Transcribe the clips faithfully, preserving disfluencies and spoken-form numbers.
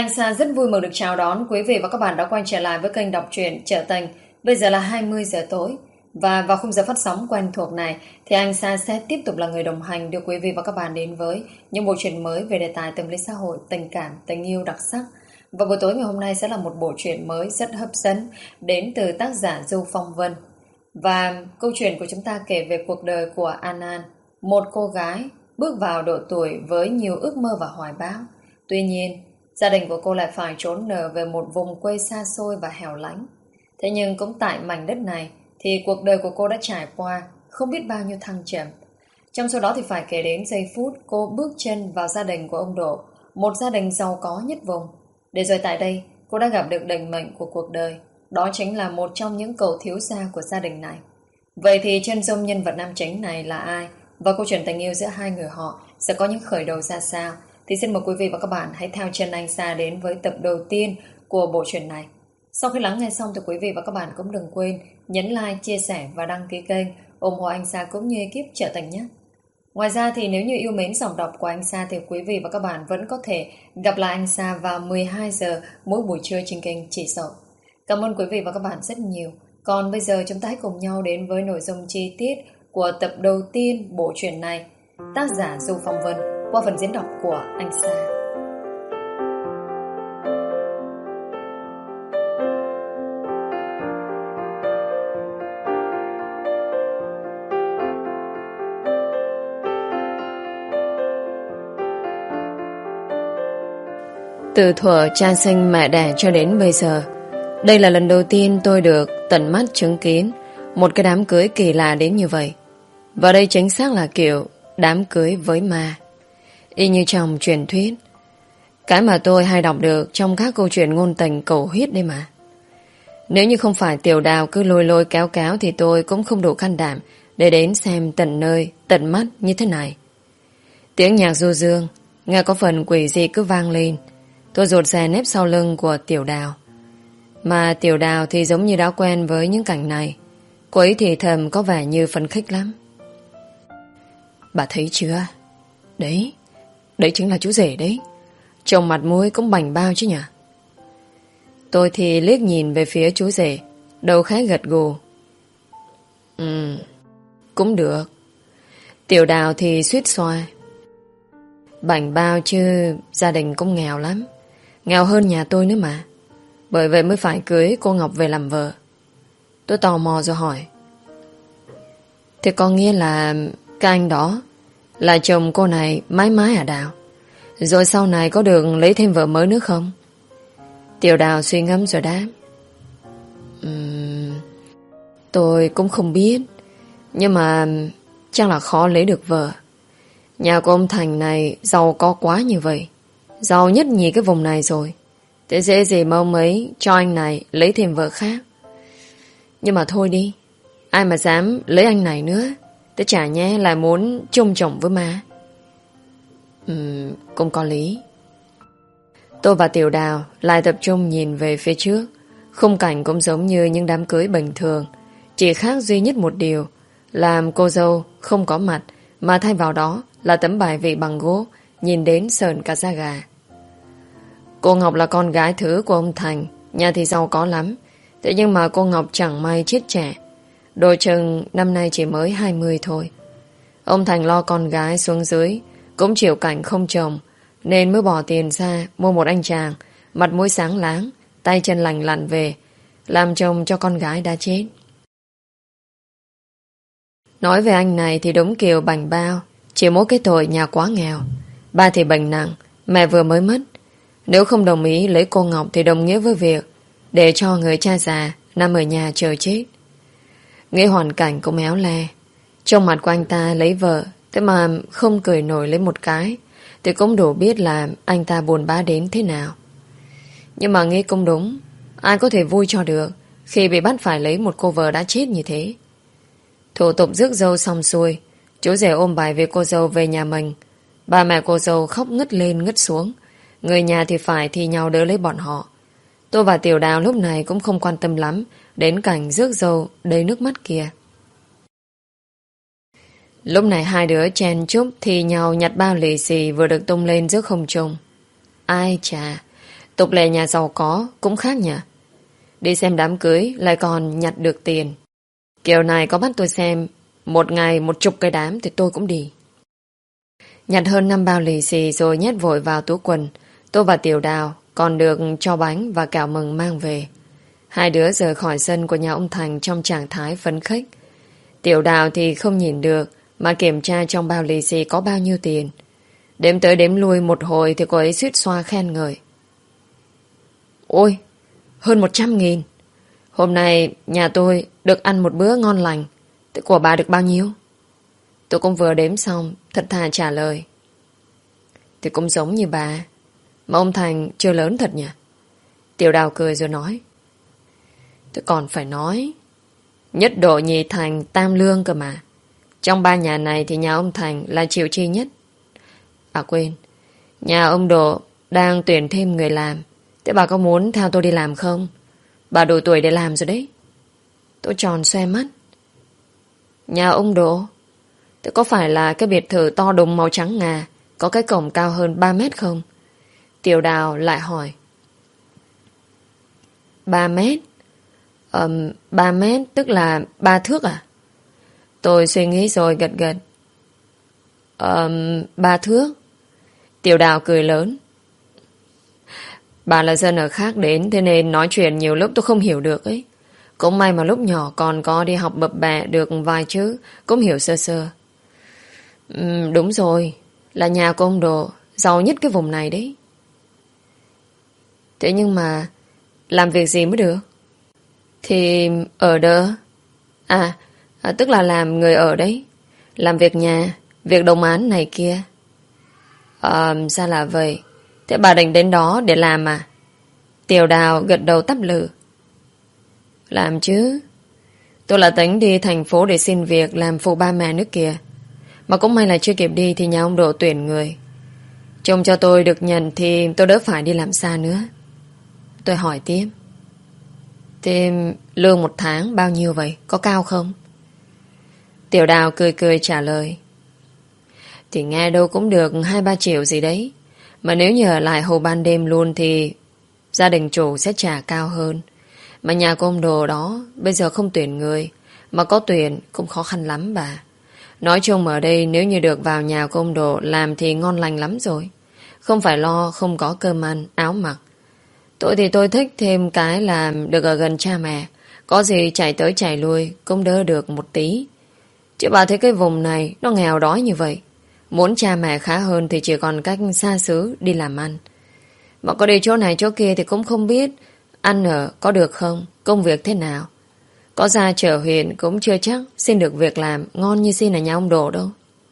Anh Sa rất vui mừng được chào đón quý vị và các bạn đã quay trở lại với kênh đọc truyện Trở Tình. Bây giờ là hai mươi giờ tối và vào khung giờ phát sóng quen thuộc này thì anh Sa sẽ tiếp tục là người đồng hành đưa quý vị và các bạn đến với những bộ truyện mới về đề tài tâm lý xã hội, tình cảm, tình yêu đặc sắc. Và buổi tối ngày hôm nay sẽ là một bộ truyện mới rất hấp dẫn đến từ tác giả Du Phong Vân. Và câu chuyện của chúng ta kể về cuộc đời của An An, một cô gái bước vào độ tuổi với nhiều ước mơ và hoài bão. Tuy nhiên, gia đình của cô lại phải trốn nở về một vùng quê xa xôi và hẻo lánh. Thế nhưng cũng tại mảnh đất này thì cuộc đời của cô đã trải qua không biết bao nhiêu thăng trầm. Trong số đó thì phải kể đến giây phút cô bước chân vào gia đình của ông Độ, một gia đình giàu có nhất vùng. Để rồi tại đây cô đã gặp được định mệnh của cuộc đời. Đó chính là một trong những cậu thiếu gia của gia đình này. Vậy thì chân dung nhân vật nam chính này là ai? Và câu chuyện tình yêu giữa hai người họ sẽ có những khởi đầu ra sao? Thì xin mời quý vị và các bạn hãy theo chân anh Sa đến với tập đầu tiên của bộ truyện này. Sau khi lắng nghe xong thì quý vị và các bạn cũng đừng quên nhấn like, chia sẻ và đăng ký kênh ủng hộ anh Sa cũng như ekip Trở Tình nhé. Ngoài ra thì nếu như yêu mến giọng đọc của anh Sa thì quý vị và các bạn vẫn có thể gặp lại anh Sa vào mười hai giờ mỗi buổi trưa trên kênh Chỉ Sậu. Cảm ơn quý vị và các bạn rất nhiều. Còn bây giờ chúng ta hãy cùng nhau đến với nội dung chi tiết của tập đầu tiên bộ truyện này. Tác giả Du Phong Vân qua phần diễn đọc của anh Sa. Từ thuở cha sinh mẹ đẻ cho đến bây giờ, đây là lần đầu tiên tôi được tận mắt chứng kiến một cái đám cưới kỳ lạ đến như vậy. Và đây chính xác là kiểu đám cưới với ma, y như trong truyền thuyết, cái mà tôi hay đọc được trong các câu chuyện ngôn tình cầu huyết đây mà. Nếu như không phải Tiểu Đào cứ lôi lôi kéo kéo thì tôi cũng không đủ can đảm để đến xem tận nơi, tận mắt như thế này. Tiếng nhạc du dương nghe có phần quỷ dị cứ vang lên. Tôi rụt rè nép sau lưng của Tiểu Đào. Mà Tiểu Đào thì giống như đã quen với những cảnh này. Cô ấy thì thầm có vẻ như phấn khích lắm. Bà thấy chưa? Đấy, đấy chính là chú rể đấy. Trông mặt mũi cũng bảnh bao chứ nhỉ? Tôi thì liếc nhìn về phía chú rể, đầu khẽ gật gù. Ừ, cũng được. Tiểu Đào thì suýt xoa. Bảnh bao chứ gia đình cũng nghèo lắm. Nghèo hơn nhà tôi nữa mà. Bởi vậy mới phải cưới cô Ngọc về làm vợ. Tôi tò mò rồi hỏi. Thế có nghĩa là cái anh đó là chồng cô này mãi mãi à Đào? Rồi sau này có được lấy thêm vợ mới nữa không? Tiểu Đào suy ngẫm rồi đáp. uhm, Tôi cũng không biết. Nhưng mà chắc là khó lấy được vợ. Nhà của ông Thành này giàu có quá như vậy, giàu nhất nhì cái vùng này rồi. Thế dễ gì mà ông ấy cho anh này lấy thêm vợ khác. Nhưng mà thôi đi, ai mà dám lấy anh này nữa. Thế chả nhé lại muốn chung chồng với ma. Ừm, cũng có lý. Tôi và Tiểu Đào lại tập trung nhìn về phía trước. Khung cảnh cũng giống như những đám cưới bình thường, chỉ khác duy nhất một điều, làm cô dâu không có mặt, mà thay vào đó là tấm bài vị bằng gỗ, nhìn đến sởn cả da gà. Cô Ngọc là con gái thứ của ông Thành, nhà thì giàu có lắm. Thế nhưng mà cô Ngọc chẳng may chết trẻ, đôi chừng năm nay chỉ mới hai mươi thôi. Ông Thành lo con gái xuống dưới, cũng chịu cảnh không chồng, nên mới bỏ tiền ra mua một anh chàng mặt mũi sáng láng, tay chân lành lặn về làm chồng cho con gái đã chết. Nói về anh này thì đúng kiểu bảnh bao, chỉ mỗi cái tội nhà quá nghèo. Ba thì bệnh nặng, mẹ vừa mới mất. Nếu không đồng ý lấy cô Ngọc thì đồng nghĩa với việc để cho người cha già nằm ở nhà chờ chết. Nghĩ hoàn cảnh cũng éo le. Trong mặt của anh ta lấy vợ, thế mà không cười nổi lấy một cái, thì cũng đủ biết là anh ta buồn bã đến thế nào. Nhưng mà nghĩ cũng đúng, ai có thể vui cho được khi bị bắt phải lấy một cô vợ đã chết như thế. Thủ tục rước dâu xong xuôi, chú rể ôm bài về cô dâu về nhà mình. Ba mẹ cô dâu khóc ngất lên ngất xuống, người nhà thì phải thì nhau đỡ lấy bọn họ. Tôi và Tiểu Đào lúc này cũng không quan tâm lắm đến cảnh rước dâu đầy nước mắt kia. Lúc này hai đứa chen chúc thì nhau nhặt bao lì xì vừa được tung lên giữa không trung. Ai chà, Tục lệ nhà giàu có cũng khác nhỉ. Đi xem đám cưới lại còn nhặt được tiền. Kiểu này có bắt tôi xem một ngày một chục cái đám thì tôi cũng đi. Nhặt hơn năm bao lì xì rồi nhét vội vào túi quần. Tôi và Tiểu Đào còn được cho bánh và kẹo mừng mang về. Hai đứa rời khỏi sân của nhà ông Thành trong trạng thái phấn khích. Tiểu Đào thì không nhìn được mà kiểm tra trong bao lì xì có bao nhiêu tiền. Đếm tới đếm lui một hồi thì cô ấy suýt xoa khen ngợi. Ôi, hơn một trăm nghìn. Hôm nay nhà tôi được ăn một bữa ngon lành. Thế của bà được bao nhiêu? Tôi cũng vừa đếm xong, thật thà trả lời. Thì cũng giống như bà. Mà ông Thành chưa lớn thật nhỉ? Tiểu Đào cười rồi nói. Tôi còn phải nói. Nhất độ nhì thành tam lương cơ mà. Trong ba nhà này thì nhà ông Thành là chịu chi nhất. À quên, nhà ông Độ đang tuyển thêm người làm. Thế bà có muốn theo tôi đi làm không? Bà đủ tuổi để làm rồi đấy. Tôi tròn xoe mắt. Nhà ông Độ? Thế có phải là cái biệt thự to đùng màu trắng ngà, có cái cổng cao hơn ba mét không? Tiểu Đào lại hỏi. Ba mét? Ờm, ba mét tức là ba thước à? Tôi suy nghĩ rồi gật gật. Ờm, ba thước? Tiểu Đào cười lớn. Bà là dân ở khác đến, thế nên nói chuyện nhiều lúc tôi không hiểu được ấy. Cũng may mà lúc nhỏ còn có đi học bập bẹ được vài chữ, cũng hiểu sơ sơ. Uhm, đúng rồi, là nhà của ông Độ, giàu nhất cái vùng này đấy. Thế nhưng mà làm việc gì mới được? Thì ở đỡ. À, à tức là làm người ở đấy. Làm việc nhà, việc đồng án này kia. À, sao là vậy? Thế bà định đến đó để làm à? Tiểu Đào gật đầu tắp lự. Làm chứ. Tôi là tính đi thành phố để xin việc làm phụ ba mẹ nước kìa. Mà cũng may là chưa kịp đi thì nhà ông Độ tuyển người. Trông cho tôi được nhận thì tôi đỡ phải đi làm xa nữa. Tôi hỏi tiếp. Thế lương một tháng bao nhiêu vậy? Có cao không? Tiểu Đào cười cười trả lời. Thì nghe đâu cũng được hai ba triệu gì đấy. Mà nếu như ở lại hầu ban đêm luôn thì gia đình chủ sẽ trả cao hơn. Mà nhà của ông Đồ đó bây giờ không tuyển người. Mà có tuyển cũng khó khăn lắm bà. Nói chung ở đây nếu như được vào nhà của ông Đồ làm thì ngon lành lắm rồi. Không phải lo không có cơm ăn, áo mặc. Tôi thì tôi thích thêm cái là được ở gần cha mẹ. Có gì chạy tới chạy lui cũng đỡ được một tí. Chứ bà thấy cái vùng này nó nghèo đói như vậy. Muốn cha mẹ khá hơn thì chỉ còn cách xa xứ đi làm ăn. Mà có đi chỗ này chỗ kia thì cũng không biết ăn ở có được không, công việc thế nào. Có ra chợ huyện cũng chưa chắc xin được việc làm ngon như xin ở nhà ông Đồ đâu.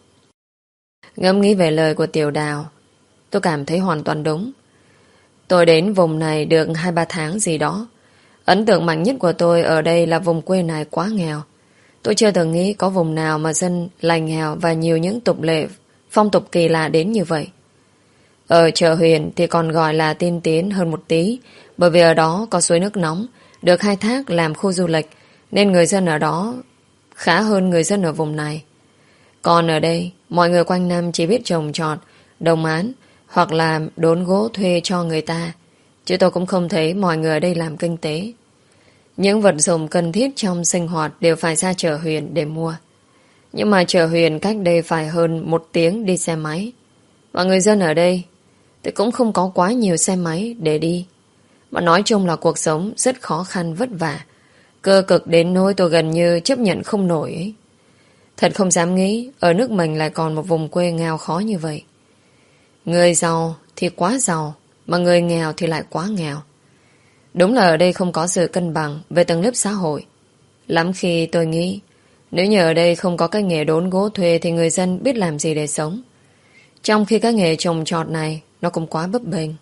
Ngẫm nghĩ về lời của Tiểu Đào, tôi cảm thấy hoàn toàn đúng. Tôi đến vùng này được hai ba tháng gì đó. Ấn tượng mạnh nhất của tôi ở đây là vùng quê này quá nghèo. Tôi chưa từng nghĩ có vùng nào mà dân lại nghèo và nhiều những tục lệ, phong tục kỳ lạ đến như vậy. Ở chợ huyện thì còn gọi là tiên tiến hơn một tí, bởi vì ở đó có suối nước nóng, được khai thác làm khu du lịch, nên người dân ở đó khá hơn người dân ở vùng này. Còn ở đây, mọi người quanh năm chỉ biết trồng trọt, đồng án, hoặc là đốn gỗ thuê cho người ta, chứ tôi cũng không thấy mọi người ở đây làm kinh tế. Những vật dụng cần thiết trong sinh hoạt đều phải ra chợ huyện để mua. Nhưng mà chợ huyện cách đây phải hơn một tiếng đi xe máy. Và người dân ở đây thì cũng không có quá nhiều xe máy để đi. Mà nói chung là cuộc sống rất khó khăn vất vả. Cơ cực đến nỗi tôi gần như chấp nhận không nổi ấy. Thật không dám nghĩ ở nước mình lại còn một vùng quê nghèo khó như vậy. Người giàu thì quá giàu, mà người nghèo thì lại quá nghèo. Đúng là ở đây không có sự cân bằng về tầng lớp xã hội. Lắm khi tôi nghĩ nếu như ở đây không có cái nghề đốn gỗ thuê thì người dân biết làm gì để sống. Trong khi cái nghề trồng trọt này nó cũng quá bấp bênh.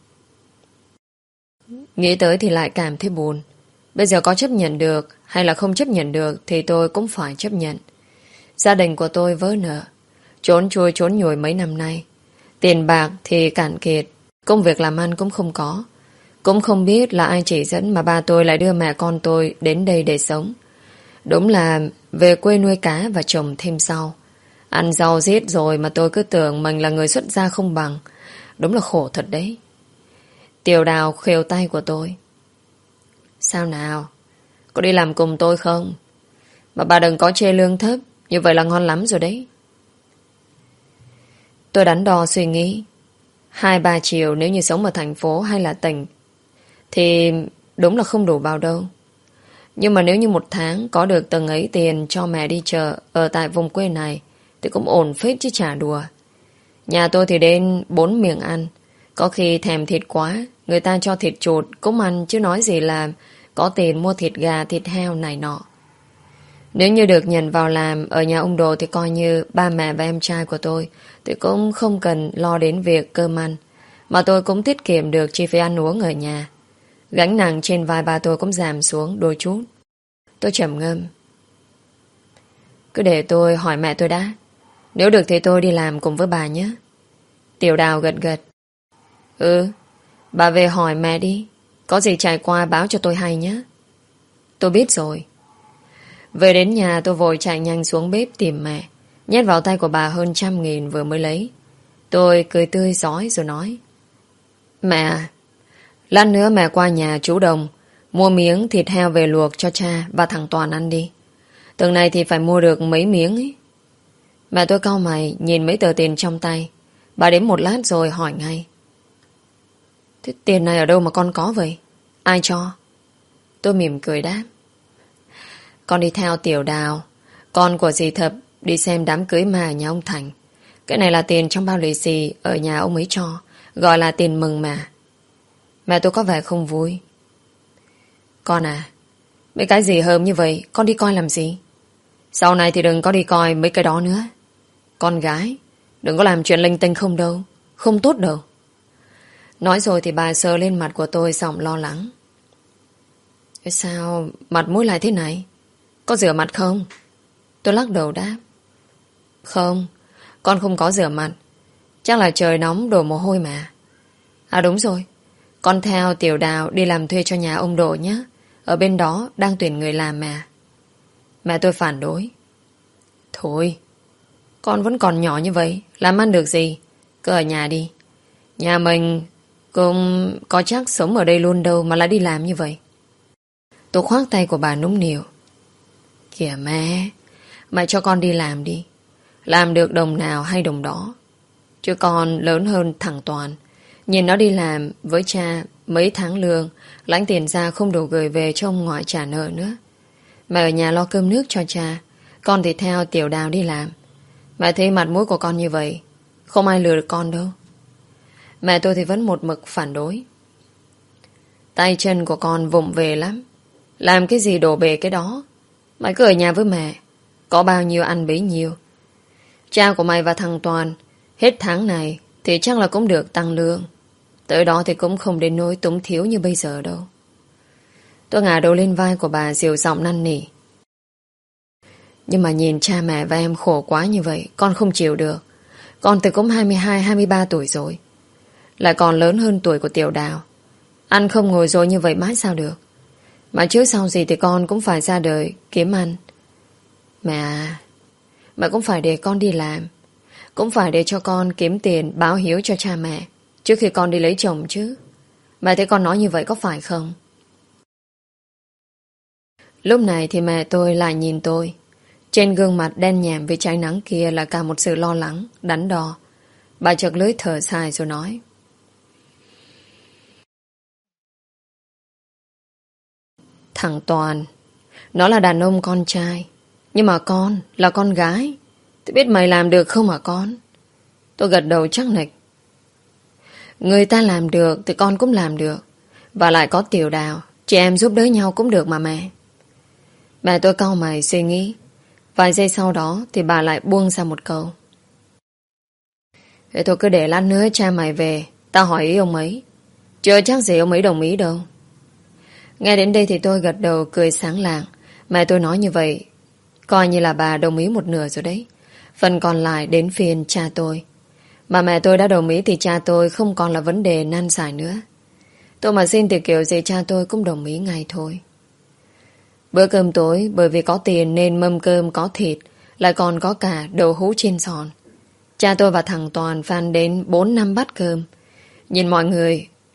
Nghĩ tới thì lại cảm thấy buồn. Bây giờ có chấp nhận được hay là không chấp nhận được thì tôi cũng phải chấp nhận. Gia đình của tôi vỡ nợ, trốn chui trốn nhủi mấy năm nay. Tiền bạc thì cạn kiệt, công việc làm ăn cũng không có. Cũng không biết là ai chỉ dẫn mà ba tôi lại đưa mẹ con tôi đến đây để sống. Đúng là về quê nuôi cá và trồng thêm rau. Ăn rau riết rồi mà tôi cứ tưởng mình là người xuất gia không bằng. Đúng là khổ thật đấy. Tiểu Đào khều tay của tôi. Sao nào? Có đi làm cùng tôi không? Mà bà đừng có chê lương thấp. Như vậy là ngon lắm rồi đấy. Tôi đắn đo suy nghĩ. Hai ba triệu nếu như sống ở thành phố hay là tỉnh thì đúng là không đủ vào đâu. Nhưng mà nếu như một tháng có được từng ấy tiền cho mẹ đi chợ ở tại vùng quê này thì cũng ổn phết chứ chả đùa. Nhà tôi thì đến bốn miệng ăn. Có khi thèm thịt quá, người ta cho thịt chuột cũng ăn, chứ nói gì là có tiền mua thịt gà, thịt heo này nọ. Nếu như được nhận vào làm ở nhà ông Đồ thì coi như ba mẹ và em trai của tôi thì cũng không cần lo đến việc cơm ăn. Mà tôi cũng tiết kiệm được chi phí ăn uống ở nhà. Gánh nặng trên vai ba tôi cũng giảm xuống đôi chút. Tôi trầm ngâm. Cứ để tôi hỏi mẹ tôi đã. Nếu được thì tôi đi làm cùng với bà nhé. Tiểu Đào gật gật. Ừ, bà về hỏi mẹ đi. Có gì trải qua báo cho tôi hay nhé. Tôi biết rồi. Về đến nhà tôi vội chạy nhanh xuống bếp tìm mẹ. Nhét vào tay của bà hơn trăm nghìn vừa mới lấy. Tôi cười tươi rói rồi nói. Mẹ, lát nữa mẹ qua nhà chú Đồng mua miếng thịt heo về luộc cho cha và thằng Toàn ăn đi. Tuần này thì phải mua được mấy miếng ấy. Mẹ tôi cau mày nhìn mấy tờ tiền trong tay. Bà đếm một lát rồi hỏi ngay. Thế tiền này ở đâu mà con có vậy? Ai cho? Tôi mỉm cười đáp. Con đi theo Tiểu Đào, con của dì Thập, đi xem đám cưới mà ở nhà ông Thành. Cái này là tiền trong bao lì xì ở nhà ông ấy cho, gọi là tiền mừng mà. Mẹ tôi có vẻ không vui. Con à, mấy cái gì hờm như vậy con đi coi làm gì? Sau này thì đừng có đi coi mấy cái đó nữa. Con gái, đừng có làm chuyện linh tinh không đâu, không tốt đâu. Nói rồi thì bà sờ lên mặt của tôi giọng lo lắng. Sao mặt mũi lại thế này? Có rửa mặt không? Tôi lắc đầu đáp. Không, con không có rửa mặt. Chắc là trời nóng đổ mồ hôi mà. À đúng rồi, con theo Tiểu Đào đi làm thuê cho nhà ông Độ nhé. Ở bên đó đang tuyển người làm mà. Mẹ tôi phản đối. Thôi, con vẫn còn nhỏ như vậy, làm ăn được gì? Cứ ở nhà đi. Nhà mình cũng có chắc sống ở đây luôn đâu mà lại đi làm như vậy. Tôi khoác tay của bà nũng nịu. Kìa mẹ, mẹ cho con đi làm đi. Làm được đồng nào hay đồng đó. Chứ con lớn hơn thằng Toàn. Nhìn nó đi làm với cha mấy tháng lương, lãnh tiền ra không đủ gửi về cho ông ngoại trả nợ nữa. Mẹ ở nhà lo cơm nước cho cha. Con thì theo Tiểu Đào đi làm. Mẹ thấy mặt mũi của con như vậy, không ai lừa được con đâu. Mẹ tôi thì vẫn một mực phản đối. Tay chân của con vụng về lắm. Làm cái gì đổ bể cái đó. Mày cứ ở nhà với mẹ. Có bao nhiêu ăn bấy nhiêu. Cha của mày và thằng Toàn hết tháng này thì chắc là cũng được tăng lương. Tới đó thì cũng không đến nỗi túng thiếu như bây giờ đâu. Tôi ngả đầu lên vai của bà dịu giọng năn nỉ. Nhưng mà nhìn cha mẹ và em khổ quá như vậy, con không chịu được. Con từ cũng hai mươi hai, hai mươi ba tuổi rồi. Lại còn lớn hơn tuổi của Tiểu Đào. Ăn không ngồi rồi như vậy mãi sao được. Mà trước sau gì thì con cũng phải ra đời kiếm ăn. Mẹ à, mẹ cũng phải để con đi làm. Cũng phải để cho con kiếm tiền báo hiếu cho cha mẹ trước khi con đi lấy chồng chứ. Mẹ thấy con nói như vậy có phải không? Lúc này thì mẹ tôi lại nhìn tôi. Trên gương mặt đen nhèm với trái nắng kia là cả một sự lo lắng, đắn đo. Bà chợt lưỡi thở dài rồi nói. Thằng Toàn, nó là đàn ông con trai. Nhưng mà con là con gái. Tôi biết mày làm được không hả con? Tôi gật đầu chắc nịch. Người ta làm được thì con cũng làm được. Và lại có Tiểu Đào, chị em giúp đỡ nhau cũng được mà mẹ. Mẹ tôi cau mày suy nghĩ. Vài giây sau đó thì bà lại buông ra một câu. Thế thôi cứ để lát nữa cha mày về, tao hỏi ý ông ấy. Chưa chắc gì ông ấy đồng ý đâu. Nghe đến đây thì tôi gật đầu cười sáng lạng. Mẹ tôi nói như vậy coi như là bà đồng ý một nửa rồi đấy. Phần còn lại đến phiên cha tôi. Mà mẹ tôi đã đồng ý thì cha tôi không còn là vấn đề nan giải nữa. Tôi mà xin thì kiểu gì cha tôi cũng đồng ý ngay thôi. Bữa cơm tối bởi vì có tiền nên mâm cơm có thịt, lại còn có cả đậu hũ chiên giòn. Cha tôi và thằng Toàn phan đến bốn năm bát cơm. Nhìn mọi người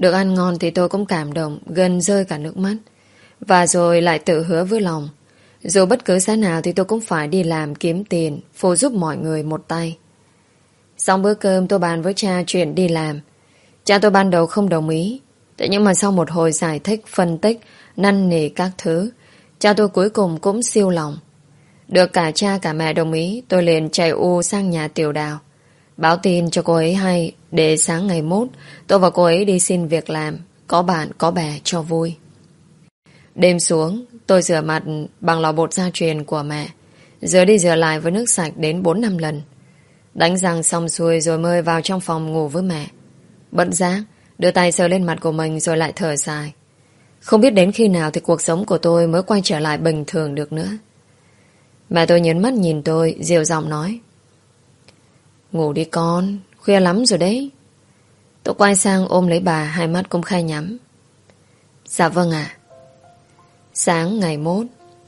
Được ăn ngon thì tôi cũng cảm động, gần rơi cả nước mắt. Và rồi lại tự hứa với lòng, dù bất cứ giá nào thì tôi cũng phải đi làm kiếm tiền, phụ giúp mọi người một tay. Xong bữa cơm tôi bàn với cha chuyện đi làm. Cha tôi ban đầu không đồng ý. Thế nhưng mà sau một hồi giải thích, phân tích, năn nỉ các thứ, cha tôi cuối cùng cũng siêu lòng. Được cả cha cả mẹ đồng ý, tôi liền chạy u sang nhà Tiểu Đào, báo tin cho cô ấy hay, để sáng ngày mốt tôi và cô ấy đi xin việc làm, có bạn có bè cho vui. Đêm xuống, tôi rửa mặt bằng lò bột gia truyền của mẹ, rửa đi rửa lại với nước sạch đến bốn năm lần. Đánh răng xong xuôi rồi mới vào trong phòng ngủ với mẹ. Bận giác, đưa tay sờ lên mặt của mình rồi lại thở dài. Không biết đến khi nào thì cuộc sống của tôi mới quay trở lại bình thường được nữa. Mẹ tôi nhấn mắt nhìn tôi, dịu giọng nói: ngủ đi con, khuya lắm rồi đấy. Tôi quay sang ôm lấy bà, hai mắt cũng khai nhắm. Dạ vâng ạ. Sáng ngày mốt,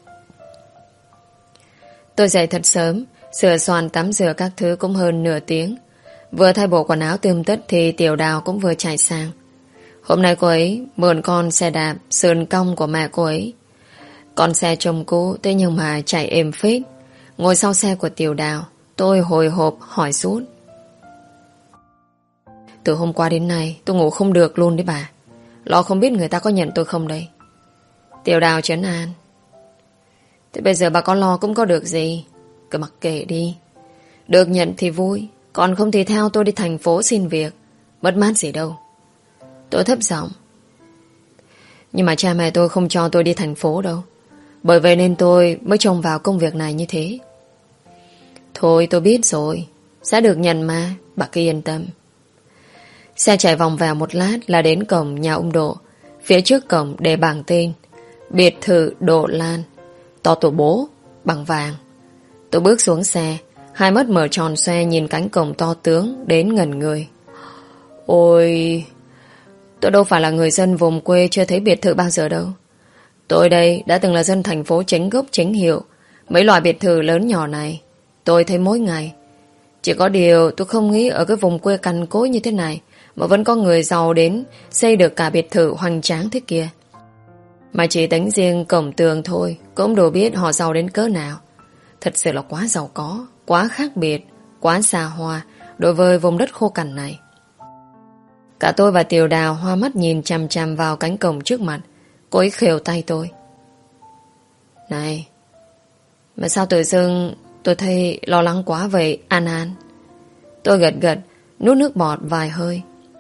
tôi dậy thật sớm, sửa soạn tắm rửa các thứ cũng hơn nửa tiếng. Vừa thay bộ quần áo tươm tất thì Tiểu Đào cũng vừa chạy sang. Hôm nay cô ấy mượn con xe đạp sườn cong của mẹ cô ấy. Con xe trông cũ, thế nhưng mà chạy êm phết. Ngồi sau xe của Tiểu Đào, tôi hồi hộp hỏi sút: từ hôm qua đến nay tôi ngủ không được luôn đấy bà. Lo không biết người ta có nhận tôi không đây. Tiểu Đào trấn an: thế bây giờ bà có lo cũng có được gì, cứ mặc kệ đi. Được nhận thì vui, còn không thì theo tôi đi thành phố xin việc, mất mát gì đâu. Tôi thấp giọng: nhưng mà cha mẹ tôi không cho tôi đi thành phố đâu, bởi vậy nên tôi mới trông vào công việc này như thế. Thôi tôi biết rồi, sẽ được nhận mà, bà cứ yên tâm. Xe chạy vòng vào một lát là đến cổng nhà ông Độ. Phía trước cổng để bảng tên: biệt thự Độ Lan, to tổ bố, bằng vàng. Tôi bước xuống xe, hai mắt mở tròn xoe nhìn cánh cổng to tướng đến ngẩn người. Ôi, tôi đâu phải là người dân vùng quê chưa thấy biệt thự bao giờ đâu. Tôi đây đã từng là dân thành phố chính gốc chính hiệu. Mấy loại biệt thự lớn nhỏ này tôi thấy mỗi ngày. Chỉ có điều tôi không nghĩ ở cái vùng quê cằn cỗi như thế này mà vẫn có người giàu đến xây được cả biệt thự hoành tráng thế kia. Mà chỉ tính riêng cổng tường thôi cũng đủ biết họ giàu đến cỡ nào. Thật sự là quá giàu có, quá khác biệt, quá xa hoa đối với vùng đất khô cằn này. Cả tôi và Tiểu Đào hoa mắt nhìn chằm chằm vào cánh cổng trước mặt. Cô ấy khều tay tôi: này, mà sao tự dưng tôi thấy lo lắng quá vậy An An? Tôi gật gật, nuốt nước bọt vài hơi.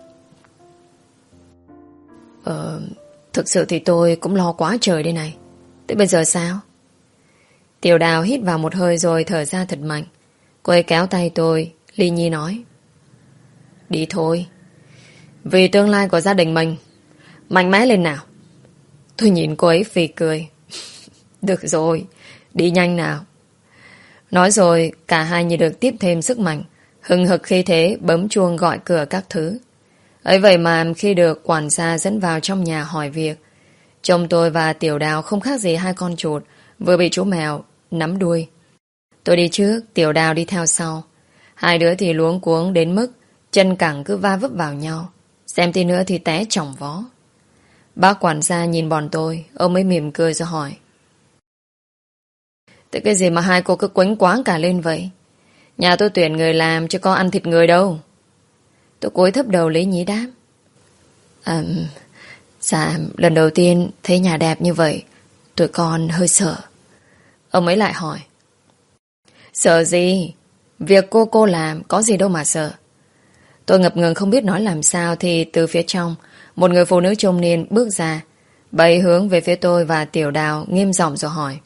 Ờ, thực sự thì tôi cũng lo quá trời đây này. Thế bây giờ sao? Tiểu Đào hít vào một hơi rồi thở ra thật mạnh. Cô ấy kéo tay tôi, Ly Nhi nói: đi thôi, vì tương lai của gia đình mình, mạnh mẽ lên nào. Tôi nhìn cô ấy phì cười. Được rồi, đi nhanh nào. Nói rồi cả hai như được tiếp thêm sức mạnh, hừng hực khi thế bấm chuông gọi cửa các thứ. Ấy vậy mà khi được quản gia dẫn vào trong nhà hỏi việc, chồng tôi và Tiểu Đào không khác gì hai con chuột vừa bị chú mèo nắm đuôi. Tôi đi trước, Tiểu Đào đi theo sau. Hai đứa thì luống cuống đến mức chân cẳng cứ va vấp vào nhau, xem tí nữa thì té chỏng vó. Bác quản gia nhìn bọn tôi, ông mới mỉm cười rồi hỏi: thế cái gì mà hai cô cứ quánh quáng cả lên vậy? Nhà tôi tuyển người làm chứ có ăn thịt người đâu. Tôi cúi thấp đầu lấy nhí đáp: À, dạ, lần đầu tiên thấy nhà đẹp như vậy, tụi con hơi sợ. Ông ấy lại hỏi: sợ gì? Việc cô cô làm có gì đâu mà sợ. Tôi ngập ngừng không biết nói làm sao thì từ phía trong, một người phụ nữ trung niên bước ra. Bà ấy hướng về phía tôi và Tiểu Đào nghiêm giọng rồi hỏi: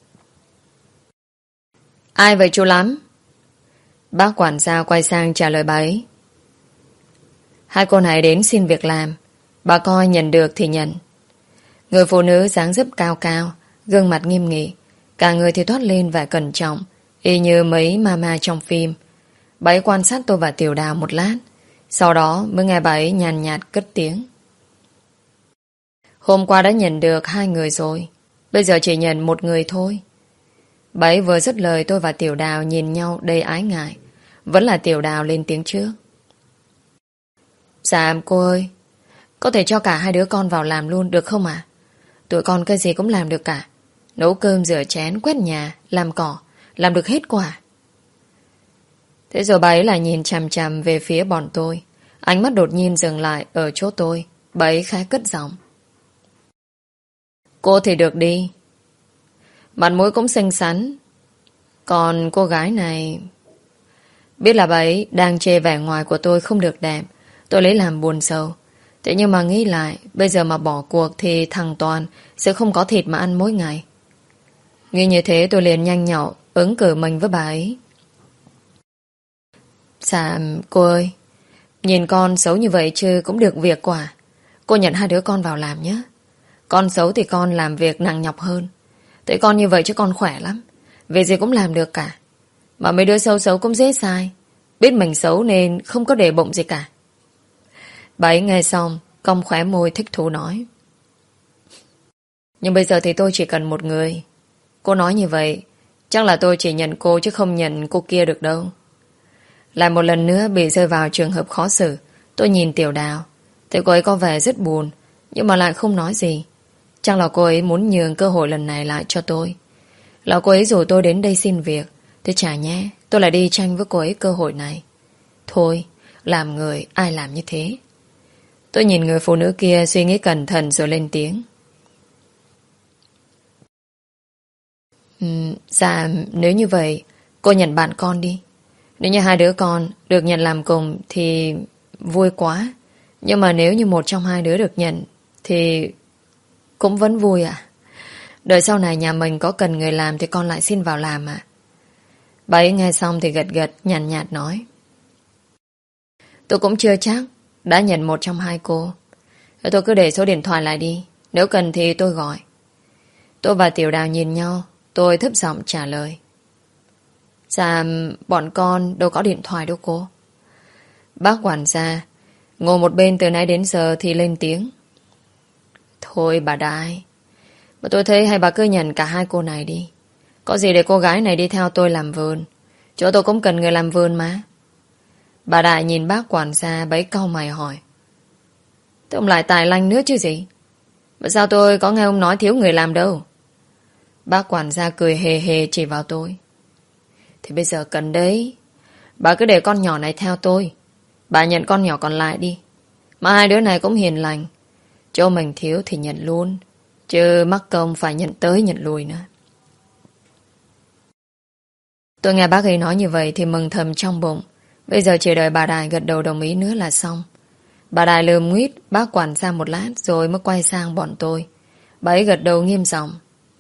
ai vậy chú Lắm? Bác quản gia quay sang trả lời bà ấy: hai cô này đến xin việc làm, bà coi nhận được thì nhận. Người phụ nữ dáng dấp cao cao, gương mặt nghiêm nghị, cả người thì thoát lên vẻ cẩn trọng, y như mấy mama trong phim. Bà ấy quan sát tôi và Tiểu Đào một lát, sau đó mới nghe bà ấy nhàn nhạt cất tiếng: hôm qua đã nhận được hai người rồi, bây giờ chỉ nhận một người thôi. Bà ấy vừa dứt lời, tôi và Tiểu Đào nhìn nhau đầy ái ngại. Vẫn là Tiểu Đào lên tiếng trước: dạ cô ơi, Có thể cho cả hai đứa con vào làm luôn được không ạ? Tụi con cái gì cũng làm được cả. Nấu cơm, rửa chén, quét nhà, làm cỏ, làm được hết quả. Thế rồi bà ấy lại nhìn chằm chằm về phía bọn tôi. Ánh mắt đột nhiên dừng lại ở chỗ tôi. Bà ấy khá cất giọng. Cô thì được đi. Mặt mũi cũng xinh xắn. Còn cô gái này... Biết là bà ấy đang chê vẻ ngoài của tôi không được đẹp. Tôi lấy làm buồn sầu. Thế nhưng mà nghĩ lại, bây giờ mà bỏ cuộc thì thằng Toàn sẽ không có thịt mà ăn mỗi ngày. Nghĩ như thế tôi liền nhanh nhậu ứng cử mình với bà ấy. Dạ cô ơi, nhìn con xấu như vậy chứ cũng được việc quả. Cô nhận hai đứa con vào làm nhé. Con xấu thì con làm việc nặng nhọc hơn. Thấy con như vậy chứ con khỏe lắm. Việc gì cũng làm được cả. Mà mấy đứa xấu xấu cũng dễ sai. Biết mình xấu nên không có để bụng gì cả. Bà ấy nghe xong cong khóe môi thích thú nói. Nhưng bây giờ thì tôi chỉ cần một người. Cô nói như vậy chắc là tôi chỉ nhận cô chứ không nhận cô kia được đâu. Lại một lần nữa bị rơi vào trường hợp khó xử. Tôi nhìn Tiểu Đào. Thấy cô ấy có vẻ rất buồn, nhưng mà lại không nói gì. Chắc là cô ấy muốn nhường cơ hội lần này lại cho tôi. Là cô ấy rủ tôi đến đây xin việc. Thế chả nhé, tôi lại đi tranh với cô ấy cơ hội này. Thôi, làm người ai làm như thế. Tôi nhìn người phụ nữ kia suy nghĩ cẩn thận rồi lên tiếng. uhm, Dạ, nếu như vậy cô nhận bạn con đi. Nếu như hai đứa con được nhận làm cùng thì vui quá. Nhưng mà nếu như một trong hai đứa được nhận thì cũng vẫn vui à. Đợi sau này nhà mình có cần người làm thì con lại xin vào làm à. Bà ấy nghe xong thì gật gật nhàn nhạt, nhạt nói. Tôi cũng chưa chắc đã nhận một trong hai cô. Tôi cứ để số điện thoại lại đi. Nếu cần thì tôi gọi. Tôi và Tiểu Đào nhìn nhau. Tôi thấp giọng trả lời. Dạ, bọn con đâu có điện thoại đâu cô. Bác quản gia ngồi một bên từ nãy đến giờ thì lên tiếng. Thôi bà Đại, mà tôi thấy hay bà cứ nhận cả hai cô này đi. Có gì để cô gái này đi theo tôi làm vườn. Chỗ tôi cũng cần người làm vườn mà. Bà Đại nhìn bác quản gia bấy cau mày hỏi. Thế ông lại tài lanh nữa chứ gì. Mà sao tôi có nghe ông nói thiếu người làm đâu. Bác quản gia cười hề hề chỉ vào tôi. Thì bây giờ cần đấy. Bà cứ để con nhỏ này theo tôi. Bà nhận con nhỏ còn lại đi. Mà hai đứa này cũng hiền lành. Chỗ mình thiếu thì nhận luôn. Chứ mắc công phải nhận tới nhận lui nữa. Tôi nghe bác ấy nói như vậy thì mừng thầm trong bụng. Bây giờ chỉ đợi bà Đài gật đầu đồng ý nữa là xong. Bà Đài lườm nguyết bác quản gia một lát rồi mới quay sang bọn tôi. Bà ấy gật đầu nghiêm giọng.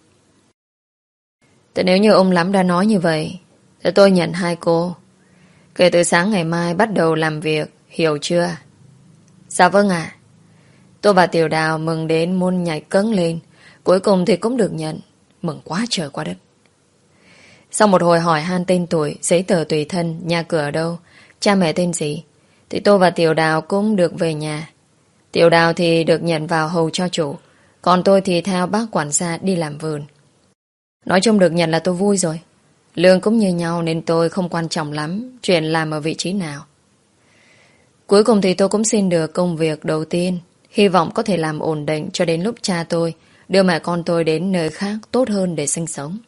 Thế nếu như ông lắm đã nói như vậy thì tôi nhận hai cô. Kể từ sáng ngày mai bắt đầu làm việc. Hiểu chưa? Dạ vâng ạ. Tôi và Tiểu Đào mừng đến muốn nhảy cẫng lên. Cuối cùng thì cũng được nhận. Mừng quá trời quá đất. Sau một hồi hỏi han tên tuổi, giấy tờ tùy thân, nhà cửa ở đâu, cha mẹ tên gì, thì tôi và Tiểu Đào cũng được về nhà. Tiểu Đào thì được nhận vào hầu cho chủ. Còn tôi thì theo bác quản gia đi làm vườn. Nói chung được nhận là tôi vui rồi. Lương cũng như nhau nên tôi không quan trọng lắm chuyện làm ở vị trí nào. Cuối cùng thì tôi cũng xin được công việc đầu tiên. Hy vọng có thể làm ổn định cho đến lúc cha tôi đưa mẹ con tôi đến nơi khác tốt hơn để sinh sống.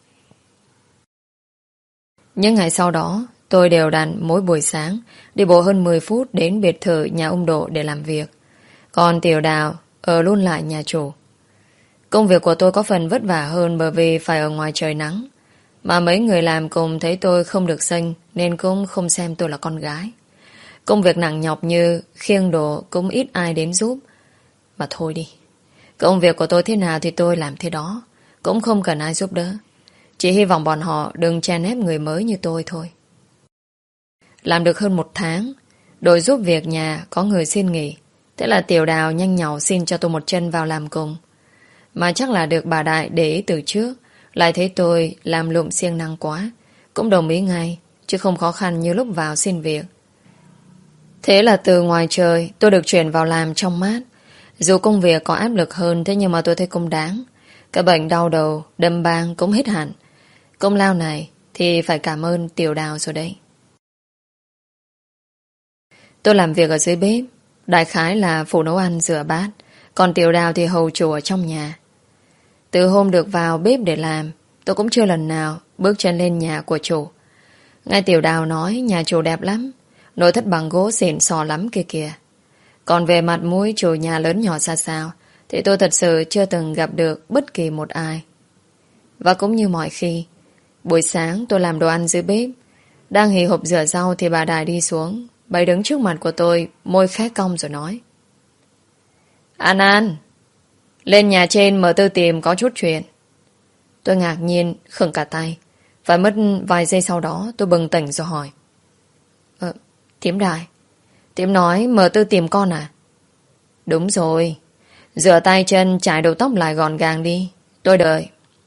Những ngày sau đó, tôi đều đặn mỗi buổi sáng đi bộ hơn mười phút đến biệt thự nhà ông Độ để làm việc. Còn Tiểu Đào ở luôn lại nhà chủ. Công việc của tôi có phần vất vả hơn bởi vì phải ở ngoài trời nắng. Mà mấy người làm cùng thấy tôi không được xinh nên cũng không xem tôi là con gái. Công việc nặng nhọc như khiêng đồ cũng ít ai đến giúp. Mà thôi đi. Công việc của tôi thế nào thì tôi làm thế đó. Cũng không cần ai giúp đỡ. Chỉ hy vọng bọn họ đừng chèn ép người mới như tôi thôi. Làm được hơn một tháng, đội giúp việc nhà có người xin nghỉ. Thế là Tiểu Đào nhanh nhảu xin cho tôi một chân vào làm cùng. Mà chắc là được bà Đại để ý từ trước. Lại thấy tôi làm lụm siêng năng quá. Cũng đồng ý ngay, chứ không khó khăn như lúc vào xin việc. Thế là từ ngoài trời tôi được chuyển vào làm trong mát. Dù công việc có áp lực hơn, thế nhưng mà tôi thấy cũng đáng. Cái bệnh đau đầu, đâm bang cũng hết hẳn. Công lao này thì phải cảm ơn Tiểu Đào rồi đấy. Tôi làm việc ở dưới bếp. Đại khái là phụ nấu ăn rửa bát, còn Tiểu Đào thì hầu chủ ở trong nhà. Từ hôm được vào bếp để làm, tôi cũng chưa lần nào bước chân lên nhà của chủ. Nghe Tiểu Đào nói nhà chủ đẹp lắm, nội thất bằng gỗ xịn sò lắm kia kìa. Còn về mặt mũi chủ nhà lớn nhỏ ra sao thì tôi thật sự chưa từng gặp được bất kỳ một ai. Và cũng như mọi khi, buổi sáng tôi làm đồ ăn dưới bếp, đang hì hục rửa rau thì bà Đài đi xuống. Bà ấy đứng trước mặt của tôi, môi khẽ cong rồi nói: An An, lên nhà trên mở Tư tìm có chút chuyện. Tôi ngạc nhiên, khựng cả tay. Phải mất vài giây sau đó tôi bừng tỉnh rồi hỏi: Ờ, Thím Đài, thím nói mở Tư tìm con à? Đúng rồi. Rửa tay chân, chải đầu tóc lại gọn gàng đi, tôi đợi.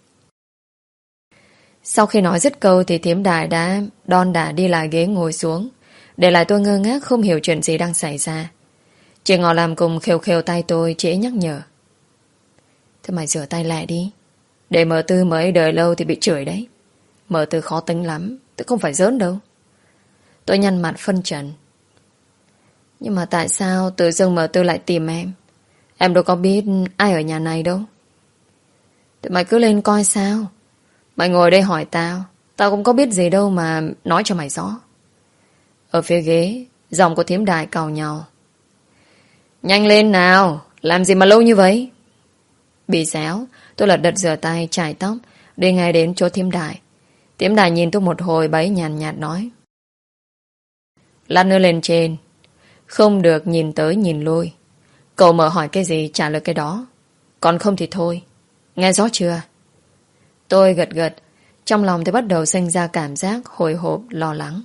Sau khi nói dứt câu thì thím Đài đã đon đả đi lại ghế ngồi xuống, để lại tôi ngơ ngác không hiểu chuyện gì đang xảy ra. Chị Ngọ làm cùng khều khều tay tôi, chị nhắc nhở: Thế mày rửa tay lại đi, để mở Tư mới đợi lâu thì bị chửi đấy. Mở Tư khó tính lắm, tôi không phải giỡn đâu. Tôi nhăn mặt phân trần: Nhưng mà tại sao tự dưng mở Tư lại tìm em? Em đâu có biết ai ở nhà này đâu. Thì mày cứ lên coi sao. Mày ngồi đây hỏi tao, tao cũng có biết gì đâu mà nói cho mày rõ. Ở phía ghế, giọng của thím Đài càu nhau: Nhanh lên nào, làm gì mà lâu như vậy? Bị xéo, tôi lật đật rửa tay, chải tóc, đi ngay đến chỗ thím Đài. Thím Đài nhìn tôi một hồi, bấy nhàn nhạt nói: Lát nữa lên trên, không được nhìn tới nhìn lui. Cậu mở hỏi cái gì trả lời cái đó, còn không thì thôi. Nghe rõ chưa? Tôi gật gật, trong lòng thì bắt đầu sinh ra cảm giác hồi hộp, lo lắng.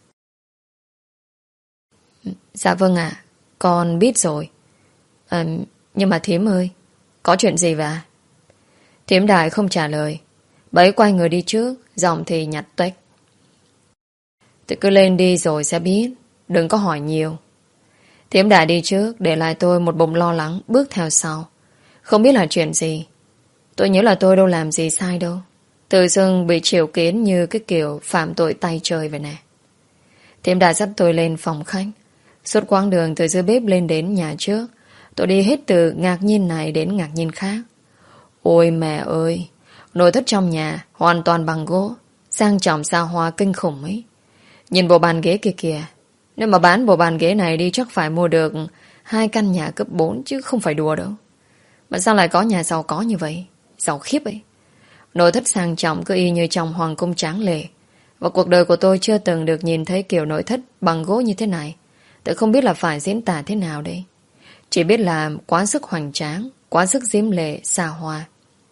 Dạ vâng ạ, con biết rồi. à, Nhưng mà thím ơi, có chuyện gì vậy? Thím Đài không trả lời. Bấy quay người đi trước, giọng thì nhặt tuếch: Thì cứ lên đi rồi sẽ biết, đừng có hỏi nhiều. Thím Đài đi trước, để lại tôi một bụng lo lắng bước theo sau. Không biết là chuyện gì. Tôi nhớ là tôi đâu làm gì sai đâu, tự dưng bị chiều kiến như cái kiểu phạm tội tay trời vậy nè. Thím Đài dắt tôi lên phòng khách. Suốt quãng đường từ dưới bếp lên đến nhà trước, tôi đi hết từ ngạc nhiên này đến ngạc nhiên khác. Ôi mẹ ơi, nội thất trong nhà hoàn toàn bằng gỗ, sang trọng xa hoa kinh khủng ấy. Nhìn bộ bàn ghế kia kìa, nếu mà bán bộ bàn ghế này đi chắc phải mua được hai căn nhà cấp bốn chứ không phải đùa đâu. Mà sao lại có nhà giàu có như vậy? Giàu khiếp ấy. Nội thất sang trọng cứ y như trong hoàng cung tráng lệ. Và cuộc đời của tôi chưa từng được nhìn thấy kiểu nội thất bằng gỗ như thế này. Tôi không biết là phải diễn tả thế nào đây. Chỉ biết là quá sức hoành tráng, quá sức diễm lệ, xa hoa.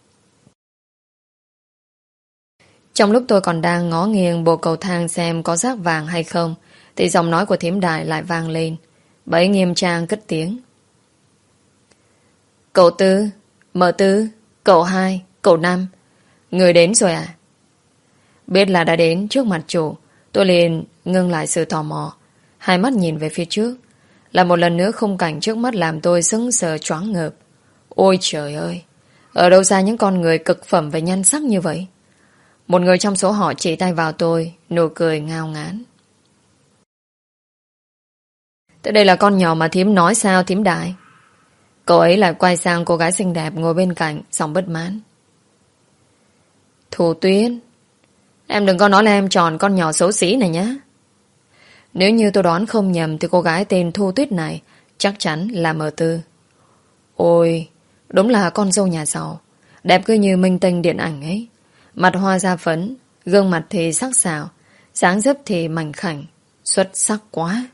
Trong lúc tôi còn đang ngó nghiêng bộ cầu thang xem có rác vàng hay không, thì giọng nói của thím Đài lại vang lên. Bà ấy nghiêm trang cất tiếng: Cậu Tư, mở Tư, cậu hai, cậu năm, người đến rồi à? Biết là đã đến trước mặt chủ, tôi liền ngưng lại sự tò mò, hai mắt nhìn về phía trước. Là một lần nữa khung cảnh trước mắt làm tôi sững sờ choáng ngợp. Ôi trời ơi, ở đâu ra những con người cực phẩm về nhan sắc như vậy? Một người trong số họ chỉ tay vào tôi, nụ cười ngao ngán. Thế đây là con nhỏ mà thím nói sao thím Đại? Cậu ấy lại quay sang cô gái xinh đẹp ngồi bên cạnh, giọng bất mãn: Thủ Tuyết, em đừng có nói là em tròn con nhỏ xấu xí này nhé. Nếu như tôi đoán không nhầm thì cô gái tên Thu Tuyết này chắc chắn là mờ Tư. Ôi, đúng là con dâu nhà giàu, đẹp cứ như minh tinh điện ảnh ấy. Mặt hoa da phấn, gương mặt thì sắc sảo, dáng dấp thì mảnh khảnh, xuất sắc quá.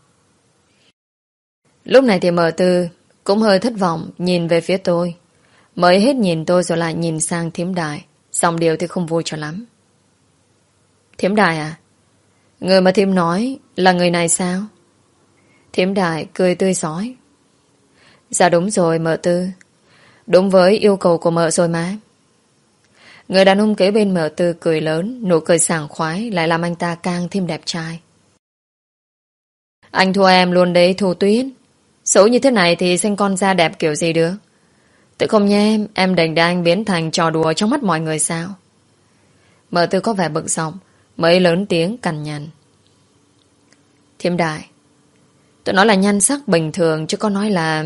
Lúc này thì mờ Tư cũng hơi thất vọng nhìn về phía tôi. Mới hết nhìn tôi rồi lại nhìn sang thím Đài, giọng điệu thì không vui cho lắm. Thím Đài à? Người mà thím nói là người này sao? Thím Đài cười tươi rói: Dạ đúng rồi mợ Tư, đúng với yêu cầu của mợ rồi mà. Người đàn ông kế bên mợ Tư cười lớn, nụ cười sảng khoái lại làm anh ta càng thêm đẹp trai. Anh thua em luôn đấy Thu Tuyết. Xấu như thế này thì sinh con da đẹp kiểu gì được? Tự không nhé em, em đành để anh biến thành trò đùa trong mắt mọi người sao? Mợ Tư có vẻ bực giọng, mới lớn tiếng cằn nhằn: Thím Đại, Tôi nói là nhan sắc bình thường, chứ có nói là...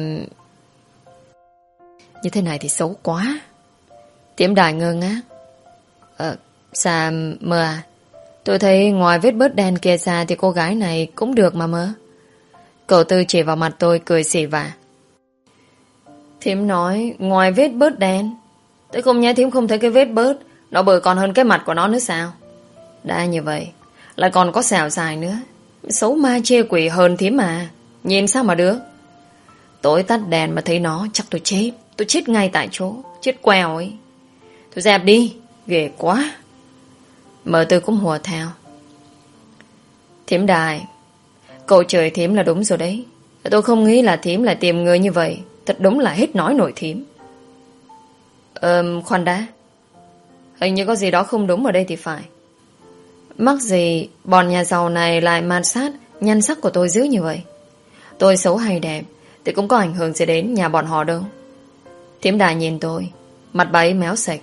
Như thế này thì xấu quá. Tiếm Đài ngơ ngác. Ờ, Sa mơ à? Tôi thấy ngoài vết bớt đen kia ra thì cô gái này cũng được mà mơ. Cậu Tư chỉ vào mặt tôi cười xỉ vả. Thím nói ngoài vết bớt đen. Tôi không nhớ thím không thấy cái vết bớt nó bự còn hơn cái mặt của nó nữa sao? Đã như vậy lại còn có sẹo dài nữa. Xấu ma chê quỷ hơn thím mà. Nhìn sao mà được. Tối tắt đèn mà thấy nó chắc tôi chết. Tôi chết ngay tại chỗ. Chết queo ấy. Thôi dẹp đi. Ghê quá. Mợ Tư cũng hùa theo. Thím Đài, cậu chửi thím là đúng rồi đấy. Tôi không nghĩ là thím lại tìm người như vậy. Thật đúng là hết nói nổi thím. Ờm, khoan đã. Hình như có gì đó không đúng ở đây thì phải. Mắc gì bọn nhà giàu này lại man sát nhan sắc của tôi dữ như vậy? Tôi xấu hay đẹp thì cũng có ảnh hưởng gì đến nhà bọn họ đâu. Thím Đài nhìn tôi, mặt bà ấy méo sạch.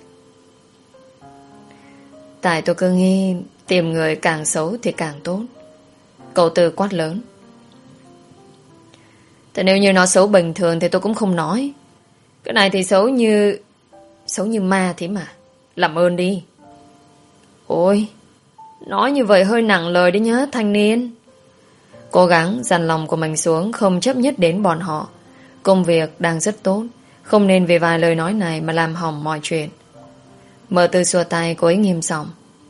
Tại tôi cứ nghĩ tìm người càng xấu thì càng tốt. Cậu Tư quát lớn. Thế nếu như nó xấu bình thường thì tôi cũng không nói. Cái này thì xấu như... Xấu như ma thế mà. Làm ơn đi. Ôi, nói như vậy hơi nặng lời đấy nhớ thanh niên. Cố gắng dằn lòng của mình xuống, không chấp nhất đến bọn họ. Công việc đang rất tốt, không nên vì vài lời nói này mà làm hỏng mọi chuyện. Mợ Tư xua tay, cô ấy nghiêm giọng.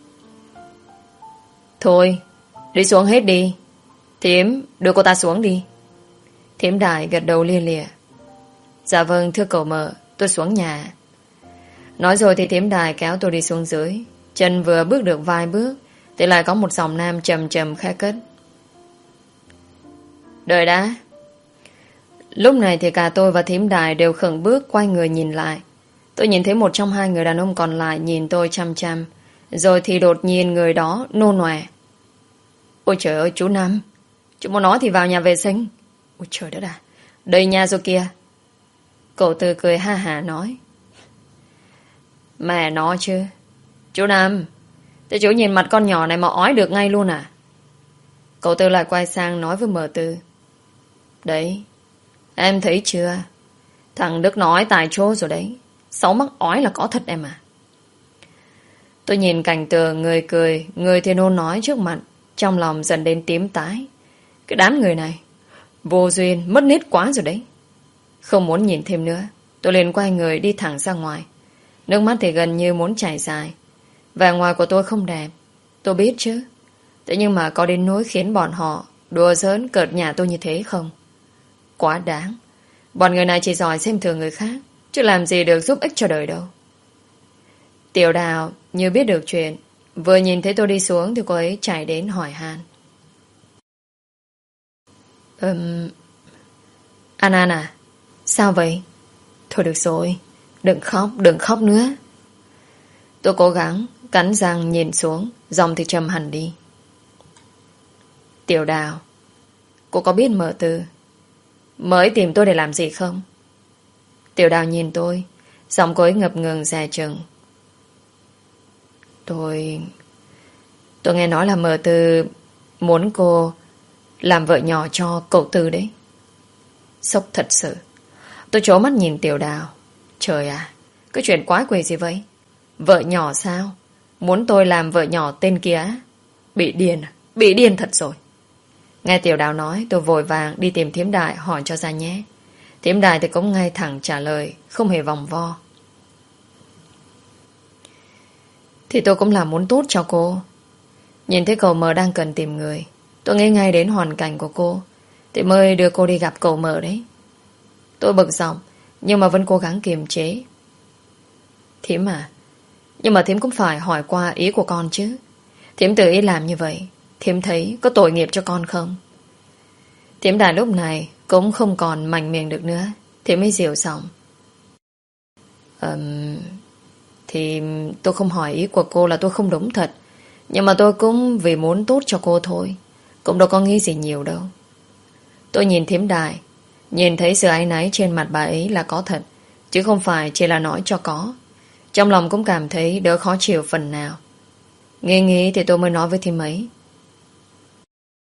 Thôi, đi xuống hết đi. Thím, đưa cô ta xuống đi. Thím Đài gật đầu lia lịa. Dạ vâng, thưa cậu Mợ, tôi xuống nhà. Nói rồi thì thím Đài kéo tôi đi xuống dưới. Chân vừa bước được vài bước thì lại có một giọng nam trầm trầm khẽ cất. Đợi đã. Lúc này thì cả tôi và thím Đài đều khựng bước quay người nhìn lại. Tôi nhìn thấy một trong hai người đàn ông còn lại nhìn tôi chăm chăm. Rồi thì đột nhiên người đó nôn nòe. Ôi trời ơi chú Năm, chú muốn nói thì vào nhà vệ sinh. Ôi trời đất à, đây nhà rồi kìa. Cậu Tư cười ha hả nói. Mẹ nói chứ. Chú Năm, thế chú nhìn mặt con nhỏ này mà ói được ngay luôn à? Cậu Tư lại quay sang nói với mợ Tư. Đấy, em thấy chưa? Thằng Đức nói tại chỗ rồi đấy. Sáu mắc ói là có thật em à. Tôi nhìn cảnh tượng người cười, người thì nôn nói trước mặt, trong lòng dần đến tím tái. Cái đám người này vô duyên, mất nết quá rồi đấy. Không muốn nhìn thêm nữa, tôi liền quay người đi thẳng ra ngoài. Nước mắt thì gần như muốn chảy dài. Vẻ ngoài của tôi không đẹp, tôi biết chứ. Thế nhưng mà có đến nỗi khiến bọn họ đùa giỡn cợt nhả tôi như thế không? Quá đáng. Bọn người này chỉ giỏi xem thường người khác, chứ làm gì được giúp ích cho đời đâu. Tiểu Đào như biết được chuyện, vừa nhìn thấy tôi đi xuống thì cô ấy chạy đến hỏi han. Ừm... An An à? Sao vậy? Thôi được rồi, đừng khóc, đừng khóc nữa. Tôi cố gắng cắn răng nhìn xuống, giọng thì trầm hẳn đi. Tiểu Đào, cô có biết mợ Tư mới tìm tôi để làm gì không? Tiểu Đào nhìn tôi, giọng cô ấy ngập ngừng dè chừng. Tôi... Tôi nghe nói là mợ Tư muốn cô làm vợ nhỏ cho cậu Tư đấy. Sốc thật sự. Tôi trố mắt nhìn Tiểu Đào. Trời à, cái chuyện quái quỷ gì vậy? Vợ nhỏ sao? Muốn tôi làm vợ nhỏ tên kia? Bị điên à? Bị điên thật rồi. Nghe Tiểu Đào nói, tôi vội vàng đi tìm thím Đại hỏi cho ra nhé. Thím Đại thì cũng ngay thẳng trả lời, không hề vòng vo. Thì tôi cũng là muốn tốt cho cô. Nhìn thấy cậu Mờ đang cần tìm người, tôi nghĩ ngay đến hoàn cảnh của cô, thì mới đưa cô đi gặp cậu Mờ đấy. Tôi bực giọng, nhưng mà vẫn cố gắng kiềm chế. Thím à, nhưng mà thím cũng phải hỏi qua ý của con chứ. Thím tự ý làm như vậy, thím thấy có tội nghiệp cho con không? Thím Đại lúc này cũng không còn mạnh miệng được nữa, thím mới dịu giọng. Ừm... Thì tôi không hỏi ý của cô là tôi không đúng thật, nhưng mà tôi cũng vì muốn tốt cho cô thôi, cũng đâu có nghĩ gì nhiều đâu. Tôi nhìn thím Đại, nhìn thấy sự áy náy trên mặt bà ấy là có thật, chứ không phải chỉ là nói cho có. Trong lòng cũng cảm thấy đỡ khó chịu phần nào. Nghĩ nghĩ thì tôi mới nói với thím ấy.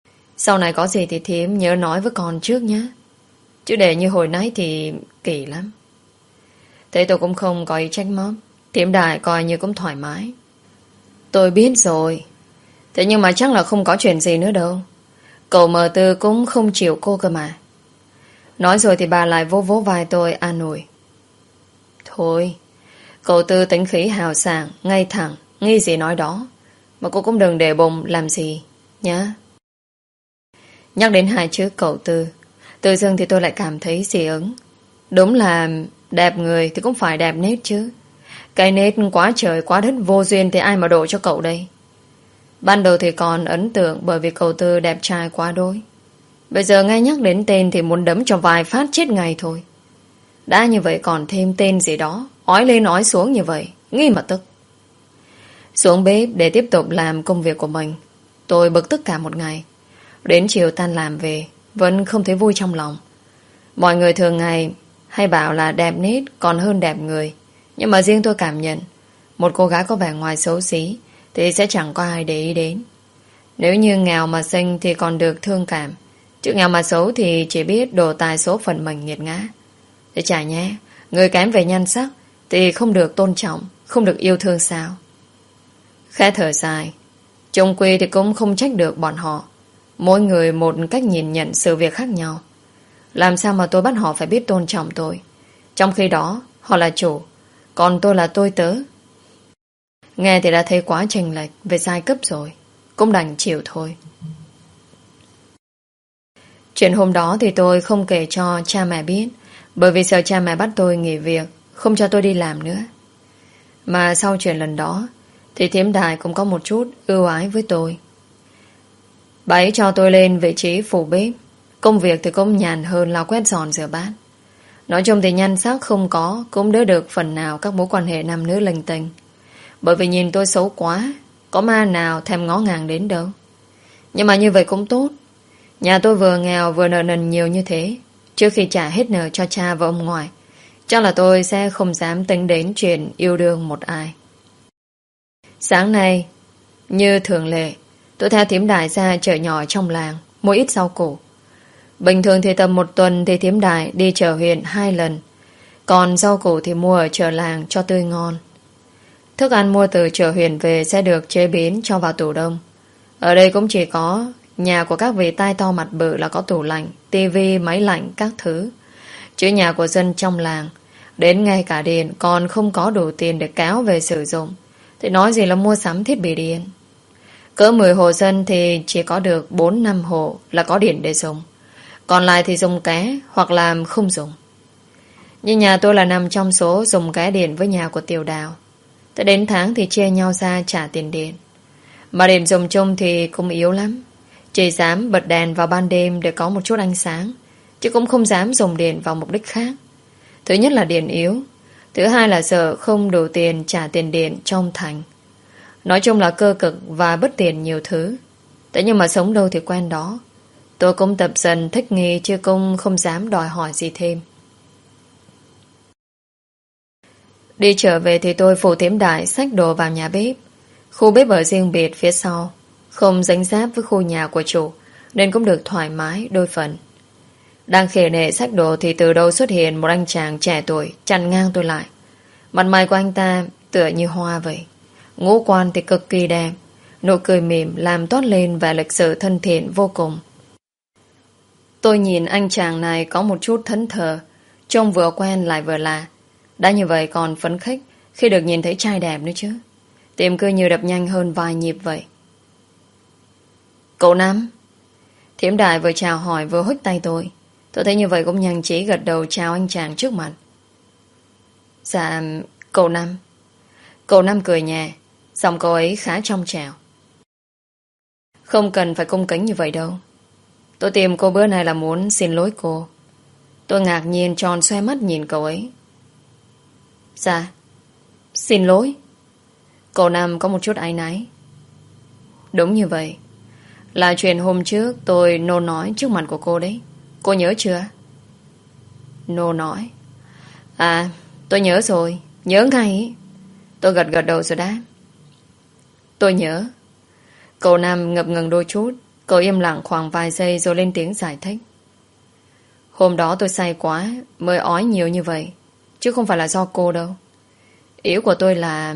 Sau này có gì thì thím nhớ nói với con trước nhé. Chứ để như hồi nãy thì kỳ lắm. Thế tôi cũng không có ý trách móc. Thím Đại coi như cũng thoải mái. Tôi biết rồi. Thế nhưng mà chắc là không có chuyện gì nữa đâu. Cậu mờ tư cũng không chịu cô cơ mà. Nói rồi thì bà lại vỗ vỗ vai tôi an ủi. Thôi, cậu Tư tính khí hào sảng, ngay thẳng, nghi gì nói đó. Mà cô cũng đừng để bụng làm gì nhá. Nhắc đến hai chữ cậu Tư, tự dưng thì tôi lại cảm thấy dị ứng. Đúng là đẹp người thì cũng phải đẹp nết chứ. Cái nết quá trời quá đất vô duyên thì ai mà đổ cho cậu đây. Ban đầu thì còn ấn tượng bởi vì cậu Tư đẹp trai quá đôi. Bây giờ ngay nhắc đến tên thì muốn đấm cho vài phát chết ngay thôi. Đã như vậy còn thêm tên gì đó, ói lên ói xuống như vậy, nghi mà tức. Xuống bếp để tiếp tục làm công việc của mình. Tôi bực tức cả một ngày. Đến chiều tan làm về vẫn không thấy vui trong lòng. Mọi người thường ngày hay bảo là đẹp nết còn hơn đẹp người. Nhưng mà riêng tôi cảm nhận một cô gái có vẻ ngoài xấu xí thì sẽ chẳng có ai để ý đến. Nếu như nghèo mà xinh thì còn được thương cảm, chứ nghèo mà xấu thì chỉ biết đổ tài số phận mình nghiệt ngã. Để chả nhé, người kém về nhan sắc thì không được tôn trọng, không được yêu thương sao? Khẽ thở dài, chung quy thì cũng không trách được bọn họ. Mỗi người một cách nhìn nhận sự việc khác nhau. Làm sao mà tôi bắt họ phải biết tôn trọng tôi, trong khi đó họ là chủ, còn tôi là tôi tớ. Nghe thì đã thấy quá chênh lệch về giai cấp rồi, cũng đành chịu thôi. Chuyện hôm đó thì tôi không kể cho cha mẹ biết, bởi vì sợ cha mẹ bắt tôi nghỉ việc, không cho tôi đi làm nữa. Mà sau chuyện lần đó thì thím Đại cũng có một chút ưu ái với tôi. Bà ấy cho tôi lên vị trí phụ bếp. Công việc thì cũng nhàn hơn lau quét dọn rửa bát. Nói chung thì nhan sắc không có, cũng đỡ được phần nào các mối quan hệ nam nữ linh tinh. Bởi vì nhìn tôi xấu quá, có ma nào thèm ngó ngàng đến đâu. Nhưng mà như vậy cũng tốt. Nhà tôi vừa nghèo vừa nợ nần nhiều như thế. Trước khi trả hết nợ cho cha và ông ngoại, chắc là tôi sẽ không dám tính đến chuyện yêu đương một ai. Sáng nay, như thường lệ, tôi theo thím Đại ra chợ nhỏ trong làng, mua ít rau củ. Bình thường thì tầm một tuần thì thím Đại đi chợ huyện hai lần. Còn rau củ thì mua ở chợ làng cho tươi ngon. Thức ăn mua từ chợ huyện về sẽ được chế biến cho vào tủ đông. Ở đây cũng chỉ có nhà của các vị tai to mặt bự là có tủ lạnh, tivi, máy lạnh, các thứ. Chứ nhà của dân trong làng, đến ngay cả điện còn không có đủ tiền để kéo về sử dụng, thì nói gì là mua sắm thiết bị điện. Cỡ mười hộ dân thì chỉ có được bốn năm hộ là có điện để dùng. Còn lại thì dùng ké hoặc làm không dùng. Nhưng nhà tôi là nằm trong số dùng ké điện với nhà của Tiểu Đào. Tới đến tháng thì chia nhau ra trả tiền điện. Mà điện dùng chung thì cũng yếu lắm. Chỉ dám bật đèn vào ban đêm để có một chút ánh sáng, chứ cũng không dám dùng điện vào mục đích khác. Thứ nhất là điện yếu, thứ hai là sợ không đủ tiền trả tiền điện trong thành. Nói chung là cơ cực và bất tiện nhiều thứ. Thế nhưng mà sống đâu thì quen đó. Tôi cũng tập dần thích nghi, chứ cũng không dám đòi hỏi gì thêm. Đi trở về thì tôi phụ thím Đại xách đồ vào nhà bếp. Khu bếp ở riêng biệt phía sau, không dính dáp với khu nhà của chủ, nên cũng được thoải mái đôi phần. Đang khề nệ xách đồ thì từ đâu xuất hiện một anh chàng trẻ tuổi chặn ngang tôi lại. Mặt mày của anh ta tựa như hoa vậy. Ngũ quan thì cực kỳ đẹp, nụ cười mỉm làm toát lên vẻ lịch sự thân thiện vô cùng. Tôi nhìn anh chàng này có một chút thẫn thờ, trông vừa quen lại vừa lạ. Đã như vậy còn phấn khích khi được nhìn thấy trai đẹp nữa chứ. Tim cứ như đập nhanh hơn vài nhịp vậy. Cậu Năm. Thím Đại vừa chào hỏi vừa huých tay tôi. Tôi thấy như vậy cũng nhanh trí gật đầu chào anh chàng trước mặt. Dạ, cậu Năm. Cậu Năm cười nhẹ, giọng cậu ấy khá trong trẻo. Không cần phải cung kính như vậy đâu. Tôi tìm cô bữa nay là muốn xin lỗi cô. Tôi ngạc nhiên tròn xoe mắt nhìn cậu ấy. Dạ, xin lỗi. Cậu Năm có một chút áy náy. Đúng như vậy. Là chuyện hôm trước tôi nô nói trước mặt của cô đấy. Cô nhớ chưa? Nô nói. À, tôi nhớ rồi. Nhớ ngay ý. Tôi gật gật đầu rồi đáp. Tôi nhớ. Cậu Năm ngập ngừng đôi chút. Cậu im lặng khoảng vài giây rồi lên tiếng giải thích. Hôm đó tôi say quá mới ói nhiều như vậy, chứ không phải là do cô đâu. Ý của tôi là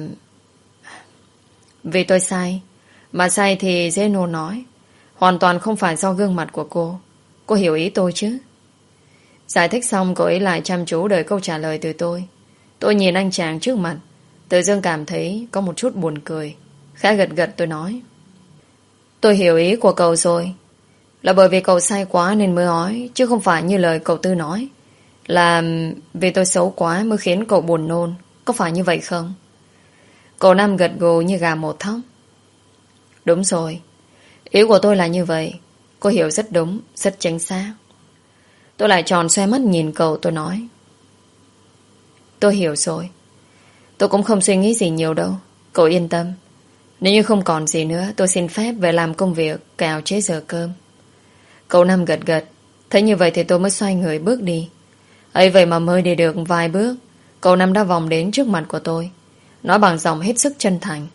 vì tôi say. Mà say thì dễ nôn nói. Hoàn toàn không phải do gương mặt của cô. Cô hiểu ý tôi chứ? Giải thích xong, cô ấy lại chăm chú đợi câu trả lời từ tôi. Tôi nhìn anh chàng trước mặt, tự dưng cảm thấy có một chút buồn cười. Khá gật gật tôi nói. Tôi hiểu ý của cậu rồi. Là bởi vì cậu say quá nên mới ói, chứ không phải như lời cậu Tư nói là vì tôi xấu quá mới khiến cậu buồn nôn. Có phải như vậy không? Cậu Năm gật gù như gà một thóc. Đúng rồi, ý của tôi là như vậy. Cô hiểu rất đúng, rất chính xác. Tôi lại tròn xoe mắt nhìn cậu, tôi nói. Tôi hiểu rồi. Tôi cũng không suy nghĩ gì nhiều đâu. Cậu yên tâm. Nếu như không còn gì nữa, tôi xin phép về làm công việc cào chế giờ cơm. Cậu Năm gật gật. Thấy như vậy thì tôi mới xoay người bước đi. ấy vậy mà mới đi được vài bước, cậu Năm đã vòng đến trước mặt của tôi, nói bằng giọng hết sức chân thành.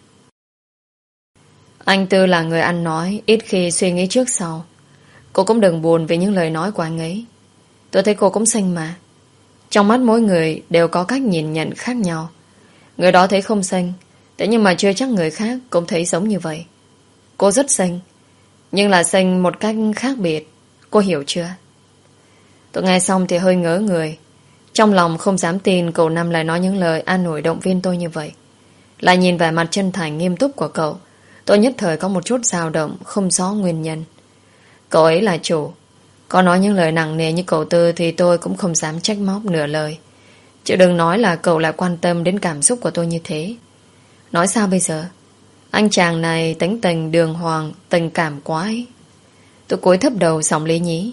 Anh Tư là người ăn nói, ít khi suy nghĩ trước sau. Cô cũng đừng buồn vì những lời nói của anh ấy. Tôi thấy cô cũng xinh mà. Trong mắt mỗi người đều có cách nhìn nhận khác nhau. Người đó thấy không xinh, thế nhưng mà chưa chắc người khác cũng thấy giống như vậy. Cô rất xinh, nhưng là xinh một cách khác biệt. Cô hiểu chưa? Tôi nghe xong thì hơi ngớ người. Trong lòng không dám tin cậu Năm lại nói những lời an ủi động viên tôi như vậy. Lại nhìn vẻ mặt chân thành nghiêm túc của cậu, tôi nhất thời có một chút dao động, không rõ nguyên nhân. Cậu ấy là chủ, có nói những lời nặng nề như cậu Tư thì tôi cũng không dám trách móc nửa lời. Chứ đừng nói là cậu lại quan tâm đến cảm xúc của tôi như thế. Nói sao bây giờ? Anh chàng này tính tình đường hoàng, tình cảm quá ấy. Tôi cúi thấp đầu giọng lý nhí.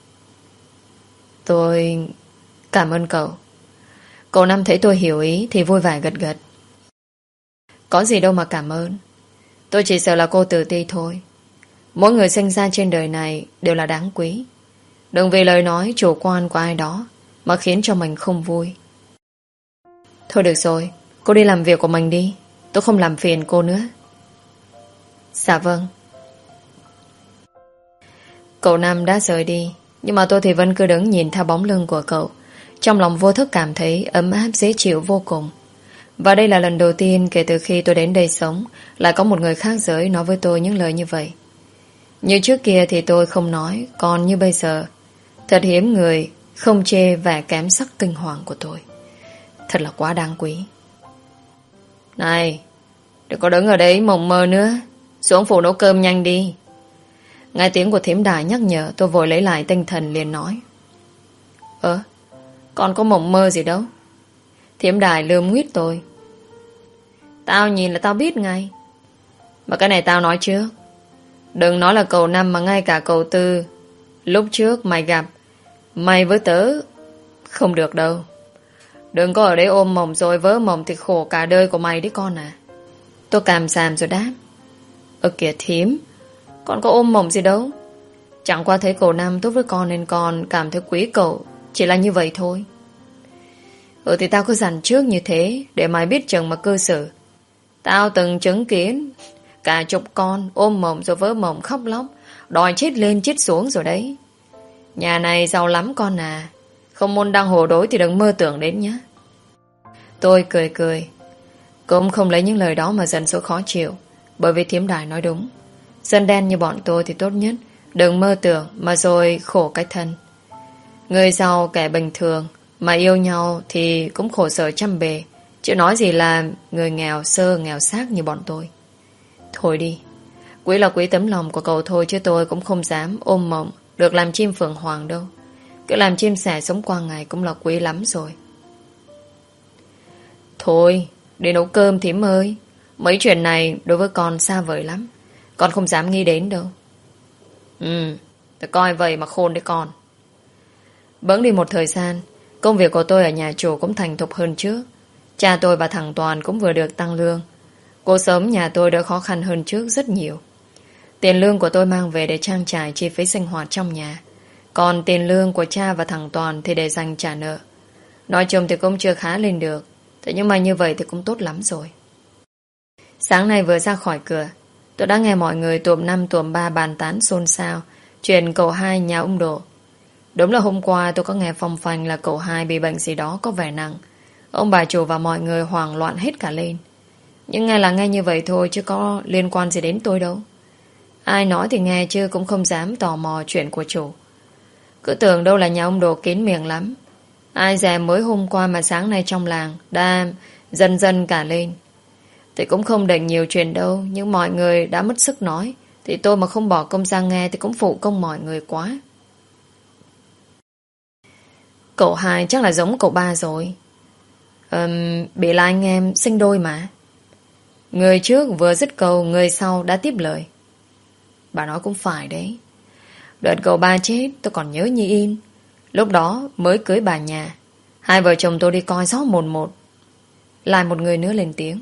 Tôi cảm ơn cậu. Cậu Năm thấy tôi hiểu ý thì vui vẻ gật gật. Có gì đâu mà cảm ơn. Tôi chỉ sợ là cô tự ti thôi. Mỗi người sinh ra trên đời này đều là đáng quý. Đừng vì lời nói chủ quan của ai đó mà khiến cho mình không vui. Thôi được rồi, cô đi làm việc của mình đi. Tôi không làm phiền cô nữa. Dạ vâng. Cậu Năm đã rời đi, nhưng mà tôi thì vẫn cứ đứng nhìn theo bóng lưng của cậu. Trong lòng vô thức cảm thấy ấm áp dễ chịu vô cùng. Và đây là lần đầu tiên kể từ khi tôi đến đây sống lại có một người khác giới nói với tôi những lời như vậy. Như trước kia thì tôi không nói, còn như bây giờ thật hiếm người không chê vẻ kém sắc kinh hoàng của tôi. Thật là quá đáng quý. Này, đừng có đứng ở đấy mộng mơ nữa, xuống phủ nấu cơm nhanh đi. Nghe tiếng của thím Đài nhắc nhở, tôi vội lấy lại tinh thần liền nói. Ơ, còn có mộng mơ gì đâu. Thím Đài lườm nguyết tôi. Tao nhìn là tao biết ngay. Mà cái này tao nói trước. Đừng nói là cậu Năm mà ngay cả cậu Tư lúc trước mày gặp, mày với tớ không được đâu. Đừng có ở đấy ôm mộng rồi vớ mộng thì khổ cả đời của mày đấy con à. Tôi càm xàm rồi đáp. Ơ kìa thím, con có ôm mộng gì đâu. Chẳng qua thấy cậu Năm tốt với con nên con cảm thấy quý cậu. Chỉ là như vậy thôi. Ừ thì tao cứ dặn trước như thế để mày biết chừng mà cư xử. Tao từng chứng kiến cả chục con ôm mộng rồi vớ mộng khóc lóc, đòi chết lên chết xuống rồi đấy. Nhà này giàu lắm con à. Không môn đăng hồ đối thì đừng mơ tưởng đến nhé. Tôi cười cười. Cũng không lấy những lời đó mà dần số khó chịu. Bởi vì thím Đài nói đúng. Dân đen như bọn tôi thì tốt nhất đừng mơ tưởng mà rồi khổ cái thân. Người giàu kẻ bình thường mà yêu nhau thì cũng khổ sở trăm bề. Chứ nói gì là người nghèo sơ nghèo xác như bọn tôi. Thôi đi. Quý là quý tấm lòng của cậu thôi, chứ tôi cũng không dám ôm mộng được làm chim phượng hoàng đâu. Cứ làm chim sẻ sống qua ngày cũng là quý lắm rồi. Thôi, đi nấu cơm thím ơi. Mấy chuyện này đối với con xa vời lắm. Con không dám nghĩ đến đâu. Ừ, tôi coi vậy mà khôn đấy con. Bỗng đi một thời gian, công việc của tôi ở nhà chủ cũng thành thục hơn trước. Cha tôi và thằng Toàn cũng vừa được tăng lương. Cuộc sống nhà tôi đỡ khó khăn hơn trước rất nhiều. Tiền lương của tôi mang về để trang trải chi phí sinh hoạt trong nhà. Còn tiền lương của cha và thằng Toàn thì để dành trả nợ. Nói chung thì cũng chưa khá lên được. Thế nhưng mà như vậy thì cũng tốt lắm rồi. Sáng nay vừa ra khỏi cửa, Tôi đã nghe mọi người tuồng năm tuồng ba bàn tán xôn xao chuyện cậu hai nhà ông Độ. Đúng là hôm qua tôi có nghe phong phanh là cậu hai bị bệnh gì đó có vẻ nặng. Ông bà chủ và mọi người hoảng loạn hết cả lên. Nhưng nghe là nghe như vậy thôi, chứ có liên quan gì đến tôi đâu. Ai nói thì nghe, chứ cũng không dám tò mò chuyện của chủ. Cứ tưởng đâu là nhà ông Độ kín miệng lắm. Ai dè mới hôm qua mà sáng nay trong làng đã dần dần cả lên. Thì cũng không định nhiều chuyện đâu, nhưng mọi người đã mất sức nói, thì tôi mà không bỏ công ra nghe thì cũng phụ công mọi người quá. Cậu hai chắc là giống cậu ba rồi. um, Bị là anh em sinh đôi mà. Người trước vừa dứt câu, người sau đã tiếp lời. Bà nói cũng phải đấy. Đợt cậu ba chết tôi còn nhớ như in. Lúc đó mới cưới bà nhà, hai vợ chồng tôi đi coi gió một một. Lại một người nữa lên tiếng.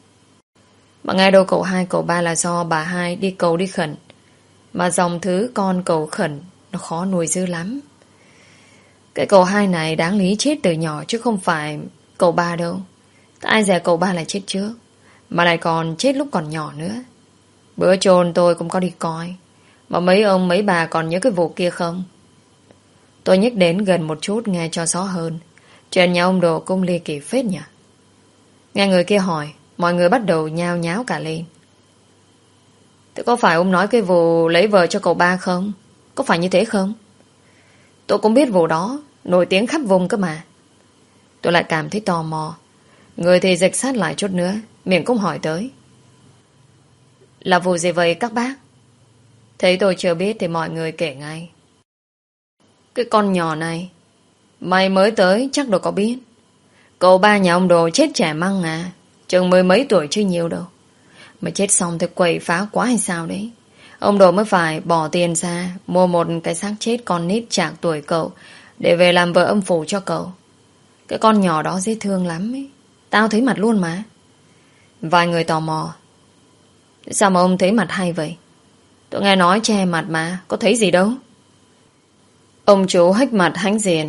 Mà nghe đâu cậu hai cậu ba là do bà hai đi cầu đi khẩn. Mà dòng thứ con cầu khẩn nó khó nuôi dữ lắm. Cái cậu hai này đáng lý chết từ nhỏ, chứ không phải cậu ba đâu. Ai dè cậu ba lại chết trước, mà lại còn chết lúc còn nhỏ nữa. Bữa chôn tôi cũng có đi coi. Mà mấy ông mấy bà còn nhớ cái vụ kia không? Tôi nhắc đến gần một chút nghe cho rõ hơn. Chuyện nhà ông Đồ cũng ly kỳ phết nhỉ. Nghe người kia hỏi, mọi người bắt đầu nhao nháo cả lên. Thế có phải ông nói cái vụ lấy vợ cho cậu ba không? Có phải như thế không? Tôi cũng biết vụ đó, nổi tiếng khắp vùng cơ mà. Tôi lại cảm thấy tò mò. Người thì dịch sát lại chút nữa, miệng cũng hỏi tới. Là vụ gì vậy các bác? Thấy tôi chưa biết thì mọi người kể ngay. Cái con nhỏ này, mày mới tới chắc đâu có biết. Cậu ba nhà ông Đồ chết trẻ măng à. Chừng mười mấy tuổi chứ nhiều đâu. Mà chết xong thì quậy phá quá hay sao đấy. Ông Đồ mới phải bỏ tiền ra mua một cái xác chết con nít chạc tuổi cậu để về làm vợ âm phủ cho cậu. Cái con nhỏ đó dễ thương lắm ấy. Tao thấy mặt luôn mà. Vài người tò mò. Sao mà ông thấy mặt hay vậy? Tôi nghe nói che mặt mà, có thấy gì đâu. Ông chú hách mặt hánh diện.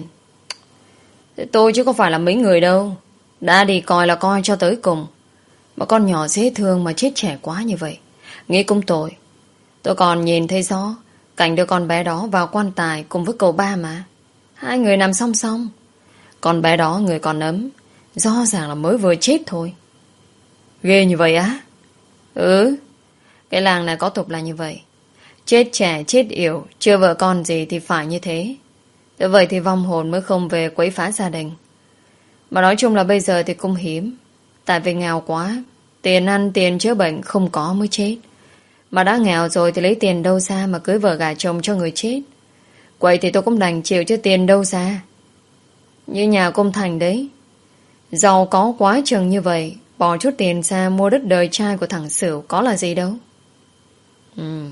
Tôi chứ có phải là mấy người đâu. Đã đi coi là coi cho tới cùng. Mà con nhỏ dễ thương mà chết trẻ quá như vậy, nghĩ cũng tội. Tôi còn nhìn thấy rõ cảnh đưa con bé đó vào quan tài cùng với cậu ba mà. Hai người nằm song song. Con bé đó người còn ấm, rõ ràng là mới vừa chết thôi. Ghê như vậy á? Ừ, cái làng này có tục là như vậy. Chết trẻ chết yểu, chưa vợ con gì thì phải như thế. Thế vậy thì vong hồn mới không về quấy phá gia đình. Mà nói chung là bây giờ thì cũng hiếm. Tại vì nghèo quá, tiền ăn tiền chữa bệnh không có mới chết. Mà đã nghèo rồi thì lấy tiền đâu ra mà cưới vợ gả chồng cho người chết. Vậy thì tôi cũng đành chịu, chứ tiền đâu ra. Như nhà công Thành đấy, giàu có quá chừng như vậy, bỏ chút tiền ra mua đất đời trai của thằng Sửu có là gì đâu. Ừ.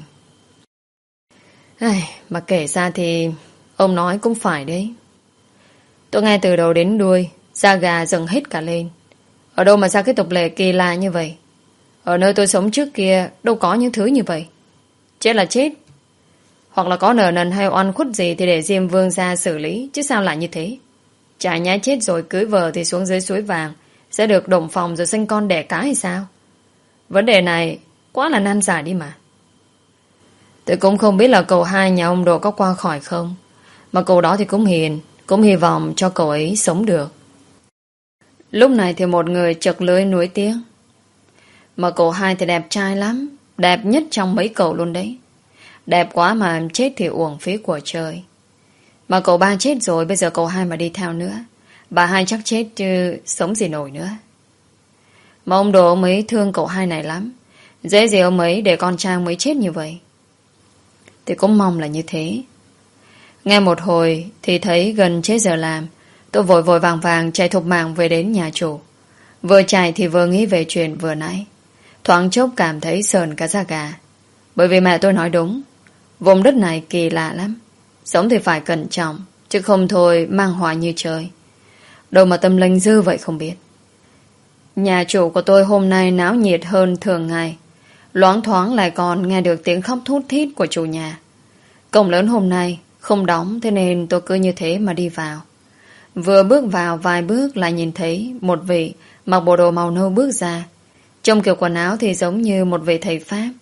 Ai, mà kể ra thì ông nói cũng phải đấy. Tôi nghe từ đầu đến đuôi, da gà dựng hết cả lên. Ở đâu mà ra cái tục lệ kỳ lạ như vậy? Ở nơi tôi sống trước kia đâu có những thứ như vậy. Chết là chết, hoặc là có nợ nần hay oan khuất gì thì để Diêm Vương ra xử lý, chứ sao lại như thế? Chả nhái chết rồi cưới vợ thì xuống dưới suối vàng sẽ được đồng phòng rồi sinh con đẻ cái hay sao? Vấn đề này quá là nan giải đi mà. Tôi cũng không biết là cậu hai nhà ông Đồ có qua khỏi không. Mà cậu đó thì cũng hiền, cũng hy vọng cho cậu ấy sống được. Lúc này thì một người chật lưới nuối tiếng. Mà cậu hai thì đẹp trai lắm, đẹp nhất trong mấy cậu luôn đấy. Đẹp quá mà chết thì uổng phí của trời. Mà cậu ba chết rồi, bây giờ cậu hai mà đi theo nữa, bà hai chắc chết chứ sống gì nổi nữa. Mà ông Đồ ông ấy thương cậu hai này lắm. Dễ gì ông ấy để con trai mới chết như vậy. Thì cũng mong là như thế. Nghe một hồi thì thấy gần chết giờ làm. Tôi vội vội vàng vàng chạy thục mạng về đến nhà chủ. Vừa chạy thì vừa nghĩ về chuyện vừa nãy. Thoáng chốc cảm thấy sờn cả da gà. Bởi vì mẹ tôi nói đúng, vùng đất này kỳ lạ lắm. Sống thì phải cẩn trọng, chứ không thôi mang họa như trời. Đâu mà tâm linh dư vậy không biết. Nhà chủ của tôi hôm nay náo nhiệt hơn thường ngày. Loáng thoáng lại còn nghe được tiếng khóc thút thít của chủ nhà. Cổng lớn hôm nay không đóng, thế nên tôi cứ như thế mà đi vào. Vừa bước vào vài bước lại nhìn thấy một vị mặc bộ đồ màu nâu bước ra. Trong kiểu quần áo thì giống như một vị thầy Pháp.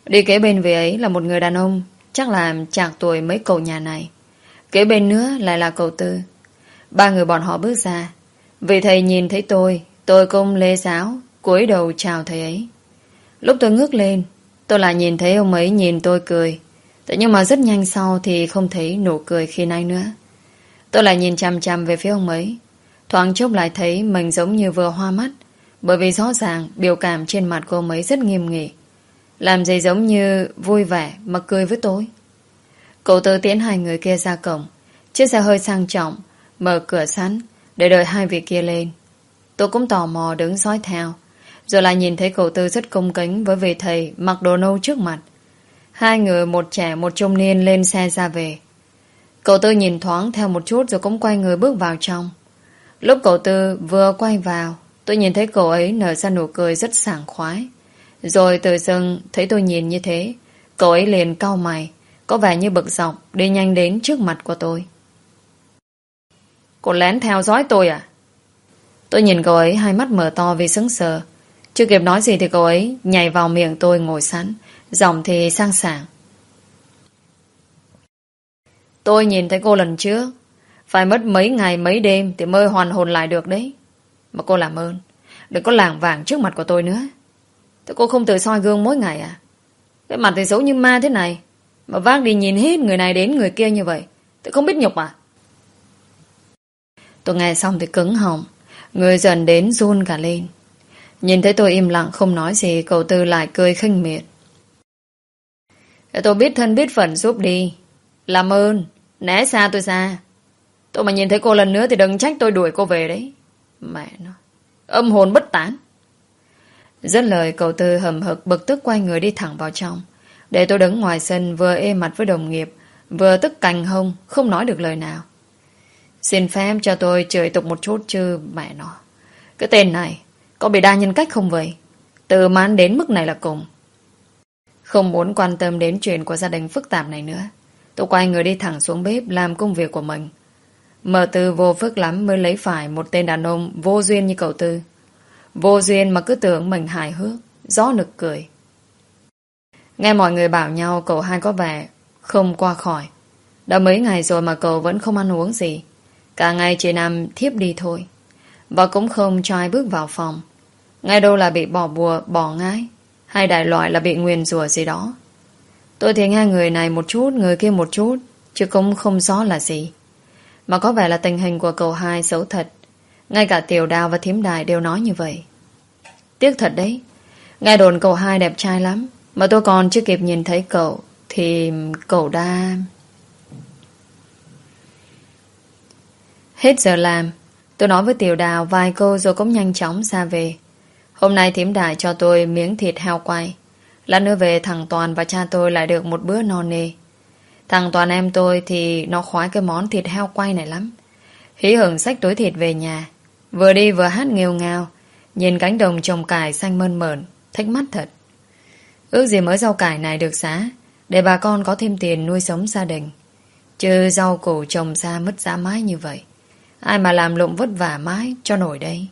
Đi kế bên vị ấy là một người đàn ông, chắc là chạc tuổi mấy cậu nhà này. Kế bên nữa lại là cậu Tư. Ba người bọn họ bước ra. Vị thầy nhìn thấy tôi, tôi cũng lễ giáo, cúi đầu chào thầy ấy. Lúc tôi ngước lên, tôi lại nhìn thấy ông ấy nhìn tôi cười. Thế nhưng mà rất nhanh sau thì không thấy nụ cười khi nãy nữa. Tôi lại nhìn chằm chằm về phía ông ấy. Thoáng chốc lại thấy mình giống như vừa hoa mắt, bởi vì rõ ràng biểu cảm trên mặt của ông ấy rất nghiêm nghị. Làm gì giống như vui vẻ mà cười với tôi. Cậu Tư tiến hai người kia ra cổng. Chiếc xe hơi sang trọng, mở cửa sẵn để đợi hai vị kia lên. Tôi cũng tò mò đứng dõi theo. Rồi lại nhìn thấy cậu Tư rất cung kính với vị thầy mặc đồ nâu trước mặt. Hai người, một trẻ một trung niên, lên xe ra về. Cậu Tư nhìn thoáng theo một chút rồi cũng quay người bước vào trong. Lúc cậu Tư vừa quay vào, tôi nhìn thấy cậu ấy nở ra nụ cười rất sảng khoái. Rồi tự dưng thấy tôi nhìn như thế, cậu ấy liền cau mày, có vẻ như bực dọc, đi nhanh đến trước mặt của tôi. Cô lén theo dõi tôi à? Tôi nhìn cậu ấy, hai mắt mở to vì sững sờ. Chưa kịp nói gì thì cậu ấy nhảy vào miệng tôi ngồi sẵn, giọng thì sang sảng. Tôi nhìn thấy cô lần trước, phải mất mấy ngày mấy đêm thì mới hoàn hồn lại được đấy. Mà cô làm ơn, đừng có lảng vảng trước mặt của tôi nữa. Thế cô không tự soi gương mỗi ngày à? Cái mặt thì xấu như ma thế này, mà vác đi nhìn hết người này đến người kia như vậy, thì không biết nhục à? Tôi nghe xong thì cứng họng, người dần đến run cả lên. Nhìn thấy tôi im lặng không nói gì, cậu Tư lại cười khinh miệt. Tôi biết thân biết phận giúp đi. Làm ơn, né xa tôi xa. Tôi mà nhìn thấy cô lần nữa thì đừng trách tôi đuổi cô về đấy. Mẹ nó, âm hồn bất tán. Dứt lời, cậu Tư hầm hực bực tức quay người đi thẳng vào trong, để tôi đứng ngoài sân vừa ê mặt với đồng nghiệp, vừa tức cành hông, không nói được lời nào. Xin phép cho tôi chửi tục một chút chứ mẹ nó. Cái tên này có bị đa nhân cách không vậy? Từ mán đến mức này là cùng. Không muốn quan tâm đến chuyện của gia đình phức tạp này nữa, tôi quay người đi thẳng xuống bếp làm công việc của mình. Mở Tư vô phước lắm mới lấy phải một tên đàn ông vô duyên như cậu Tư. Vô duyên mà cứ tưởng mình hài hước, gió nực cười. Nghe mọi người bảo nhau cậu hai có vẻ không qua khỏi. Đã mấy ngày rồi mà cậu vẫn không ăn uống gì, cả ngày chỉ nằm thiếp đi thôi. Và cũng không cho ai bước vào phòng. Ngay đâu là bị bỏ bùa, bỏ ngái, hay đại loại là bị nguyền rủa gì đó. Tôi thì nghe người này một chút, người kia một chút, chứ cũng không rõ là gì. Mà có vẻ là tình hình của cậu hai xấu thật. Ngay cả Tiểu Đào và Thím Đài đều nói như vậy. Tiếc thật đấy. Nghe đồn cậu hai đẹp trai lắm, mà tôi còn chưa kịp nhìn thấy cậu thì cậu đã... Hết giờ làm, tôi nói với Tiểu Đào vài câu rồi cũng nhanh chóng ra về. Hôm nay Thím Đài cho tôi miếng thịt heo quay. Lát nữa về thằng Toàn và cha tôi lại được một bữa no nê. Thằng Toàn em tôi thì nó khoái cái món thịt heo quay này lắm. Hí hửng xách túi thịt về nhà, vừa đi vừa hát nghêu ngao, nhìn cánh đồng trồng cải xanh mơn mởn, thích mắt thật. Ước gì mới rau cải này được giá, để bà con có thêm tiền nuôi sống gia đình. Chứ rau củ trồng ra mất giá mãi như vậy, ai mà làm lụng vất vả mãi cho nổi đây.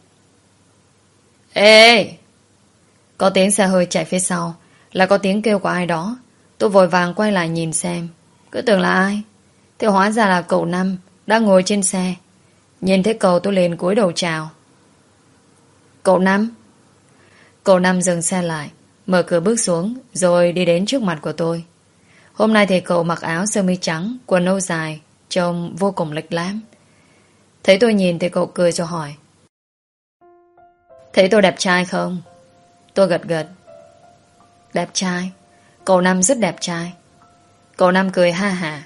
Ê! Có tiếng xe hơi chạy phía sau, là có tiếng kêu của ai đó. Tôi vội vàng quay lại nhìn xem, cứ tưởng là ai, thì hóa ra là cậu Năm đang ngồi trên xe. Nhìn thấy cậu tôi liền cúi đầu chào. Cậu Năm. Cậu Năm dừng xe lại, mở cửa bước xuống, rồi đi đến trước mặt của tôi. Hôm nay thì cậu mặc áo sơ mi trắng, quần nâu dài, trông vô cùng lịch lãm. Thấy tôi nhìn thì cậu cười rồi hỏi. Thấy tôi đẹp trai không? Tôi gật gật. Đẹp trai. Cậu Năm rất đẹp trai. Cậu Năm cười ha hả.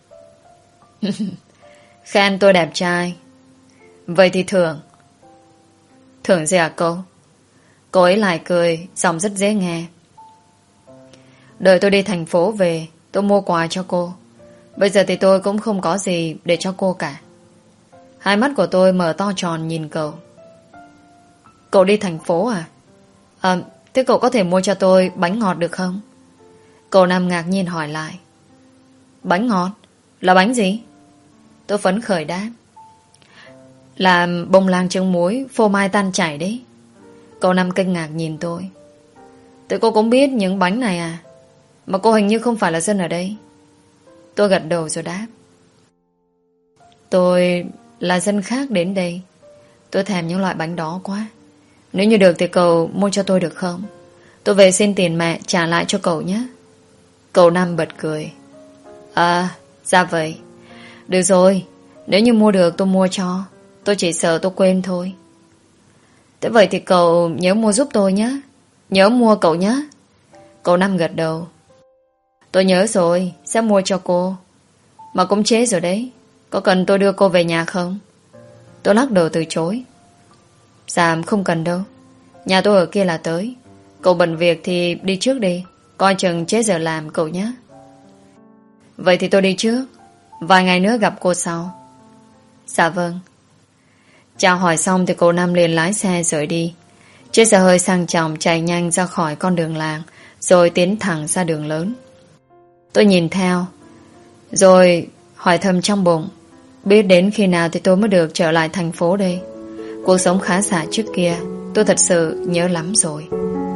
Khen tôi đẹp trai. Vậy thì thưởng. Thưởng gì à cô? Cô ấy lại cười, giọng rất dễ nghe. Đợi tôi đi thành phố về, tôi mua quà cho cô. Bây giờ thì tôi cũng không có gì để cho cô cả. Hai mắt của tôi mở to tròn nhìn cậu. Cậu đi thành phố à? À, thế cậu có thể mua cho tôi bánh ngọt được không? Cậu Năm ngạc nhiên hỏi lại. Bánh ngọt? Là bánh gì? Tôi phấn khởi đáp. Là bông lan trứng muối, phô mai tan chảy đấy. Cậu Năm kinh ngạc nhìn tôi. Tụi cô cũng biết những bánh này à? Mà cô hình như không phải là dân ở đây. Tôi gật đầu rồi đáp. Tôi là dân khác đến đây. Tôi thèm những loại bánh đó quá. Nếu như được thì cậu mua cho tôi được không? Tôi về xin tiền mẹ trả lại cho cậu nhé. Cậu Năm bật cười. À, ra vậy. Được rồi, nếu như mua được tôi mua cho. Tôi chỉ sợ tôi quên thôi. Thế vậy thì cậu nhớ mua giúp tôi nhé. Nhớ mua cậu nhé. Cậu Năm gật đầu. Tôi nhớ rồi, sẽ mua cho cô. Mà cũng trễ rồi đấy. Có cần tôi đưa cô về nhà không? Tôi lắc đầu từ chối. Dạ không cần đâu. Nhà tôi ở kia là tới. Cậu bận việc thì đi trước đi. Coi chừng trễ giờ làm cậu nhé. Vậy thì tôi đi trước. Vài ngày nữa gặp cô sau. Dạ vâng. Chào hỏi xong thì cậu Năm liền lái xe rời đi. Chiếc xe hơi sang trọng chạy nhanh ra khỏi con đường làng, rồi tiến thẳng ra đường lớn. Tôi nhìn theo, rồi hỏi thầm trong bụng, biết đến khi nào thì tôi mới được trở lại thành phố đây. Cuộc sống khá giả trước kia tôi thật sự nhớ lắm rồi.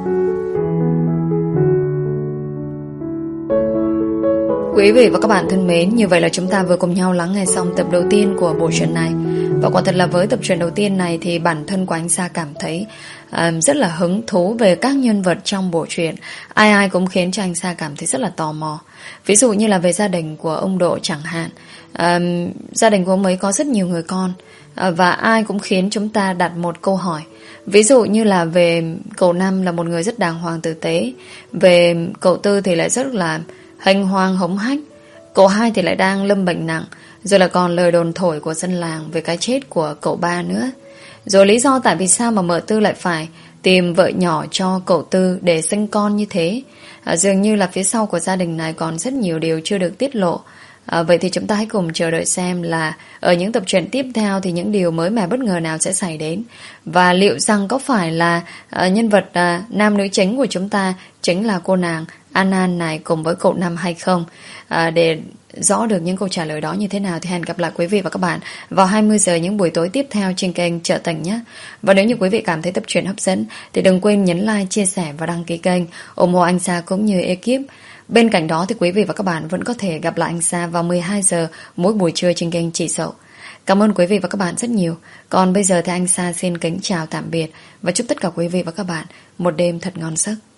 Quý vị và các bạn thân mến, như vậy là chúng ta vừa cùng nhau lắng nghe xong tập đầu tiên của bộ truyện này. Và quả thật là với tập truyện đầu tiên này thì bản thân của anh Sa cảm thấy uh, rất là hứng thú về các nhân vật trong bộ truyện. Ai ai cũng khiến cho anh Sa cảm thấy rất là tò mò. Ví dụ như là về gia đình của ông Độ chẳng hạn. uh, Gia đình của ông ấy có rất nhiều người con, uh, và ai cũng khiến chúng ta đặt một câu hỏi. Ví dụ như là về cậu Năm là một người rất đàng hoàng tử tế, về cậu Tư thì lại rất là hành hoang hống hách, cậu Hai thì lại đang lâm bệnh nặng, rồi là còn lời đồn thổi của dân làng về cái chết của cậu Ba nữa. Rồi lý do tại vì sao mà mợ Tư lại phải tìm vợ nhỏ cho cậu Tư để sinh con như thế. à, Dường như là phía sau của gia đình này còn rất nhiều điều chưa được tiết lộ. à, Vậy thì chúng ta hãy cùng chờ đợi xem là ở những tập truyện tiếp theo thì những điều mới mẻ bất ngờ nào sẽ xảy đến. Và liệu rằng có phải là à, nhân vật à, nam nữ chính của chúng ta chính là cô nàng An An này cùng với cậu Năm hay không? à, Để rõ được những câu trả lời đó như thế nào thì hẹn gặp lại quý vị và các bạn vào hai mươi giờ những buổi tối tiếp theo trên kênh Chợ Tình nhé. Và nếu như quý vị cảm thấy tập truyện hấp dẫn thì đừng quên nhấn like, chia sẻ và đăng ký kênh ủng hộ anh Sa cũng như ekip. Bên cạnh đó thì quý vị và các bạn vẫn có thể gặp lại anh Sa vào mười hai giờ mỗi buổi trưa trên kênh Chị Sậu. Cảm ơn quý vị và các bạn rất nhiều. Còn bây giờ thì anh Sa xin kính chào tạm biệt và chúc tất cả quý vị và các bạn một đêm thật ngon giấc.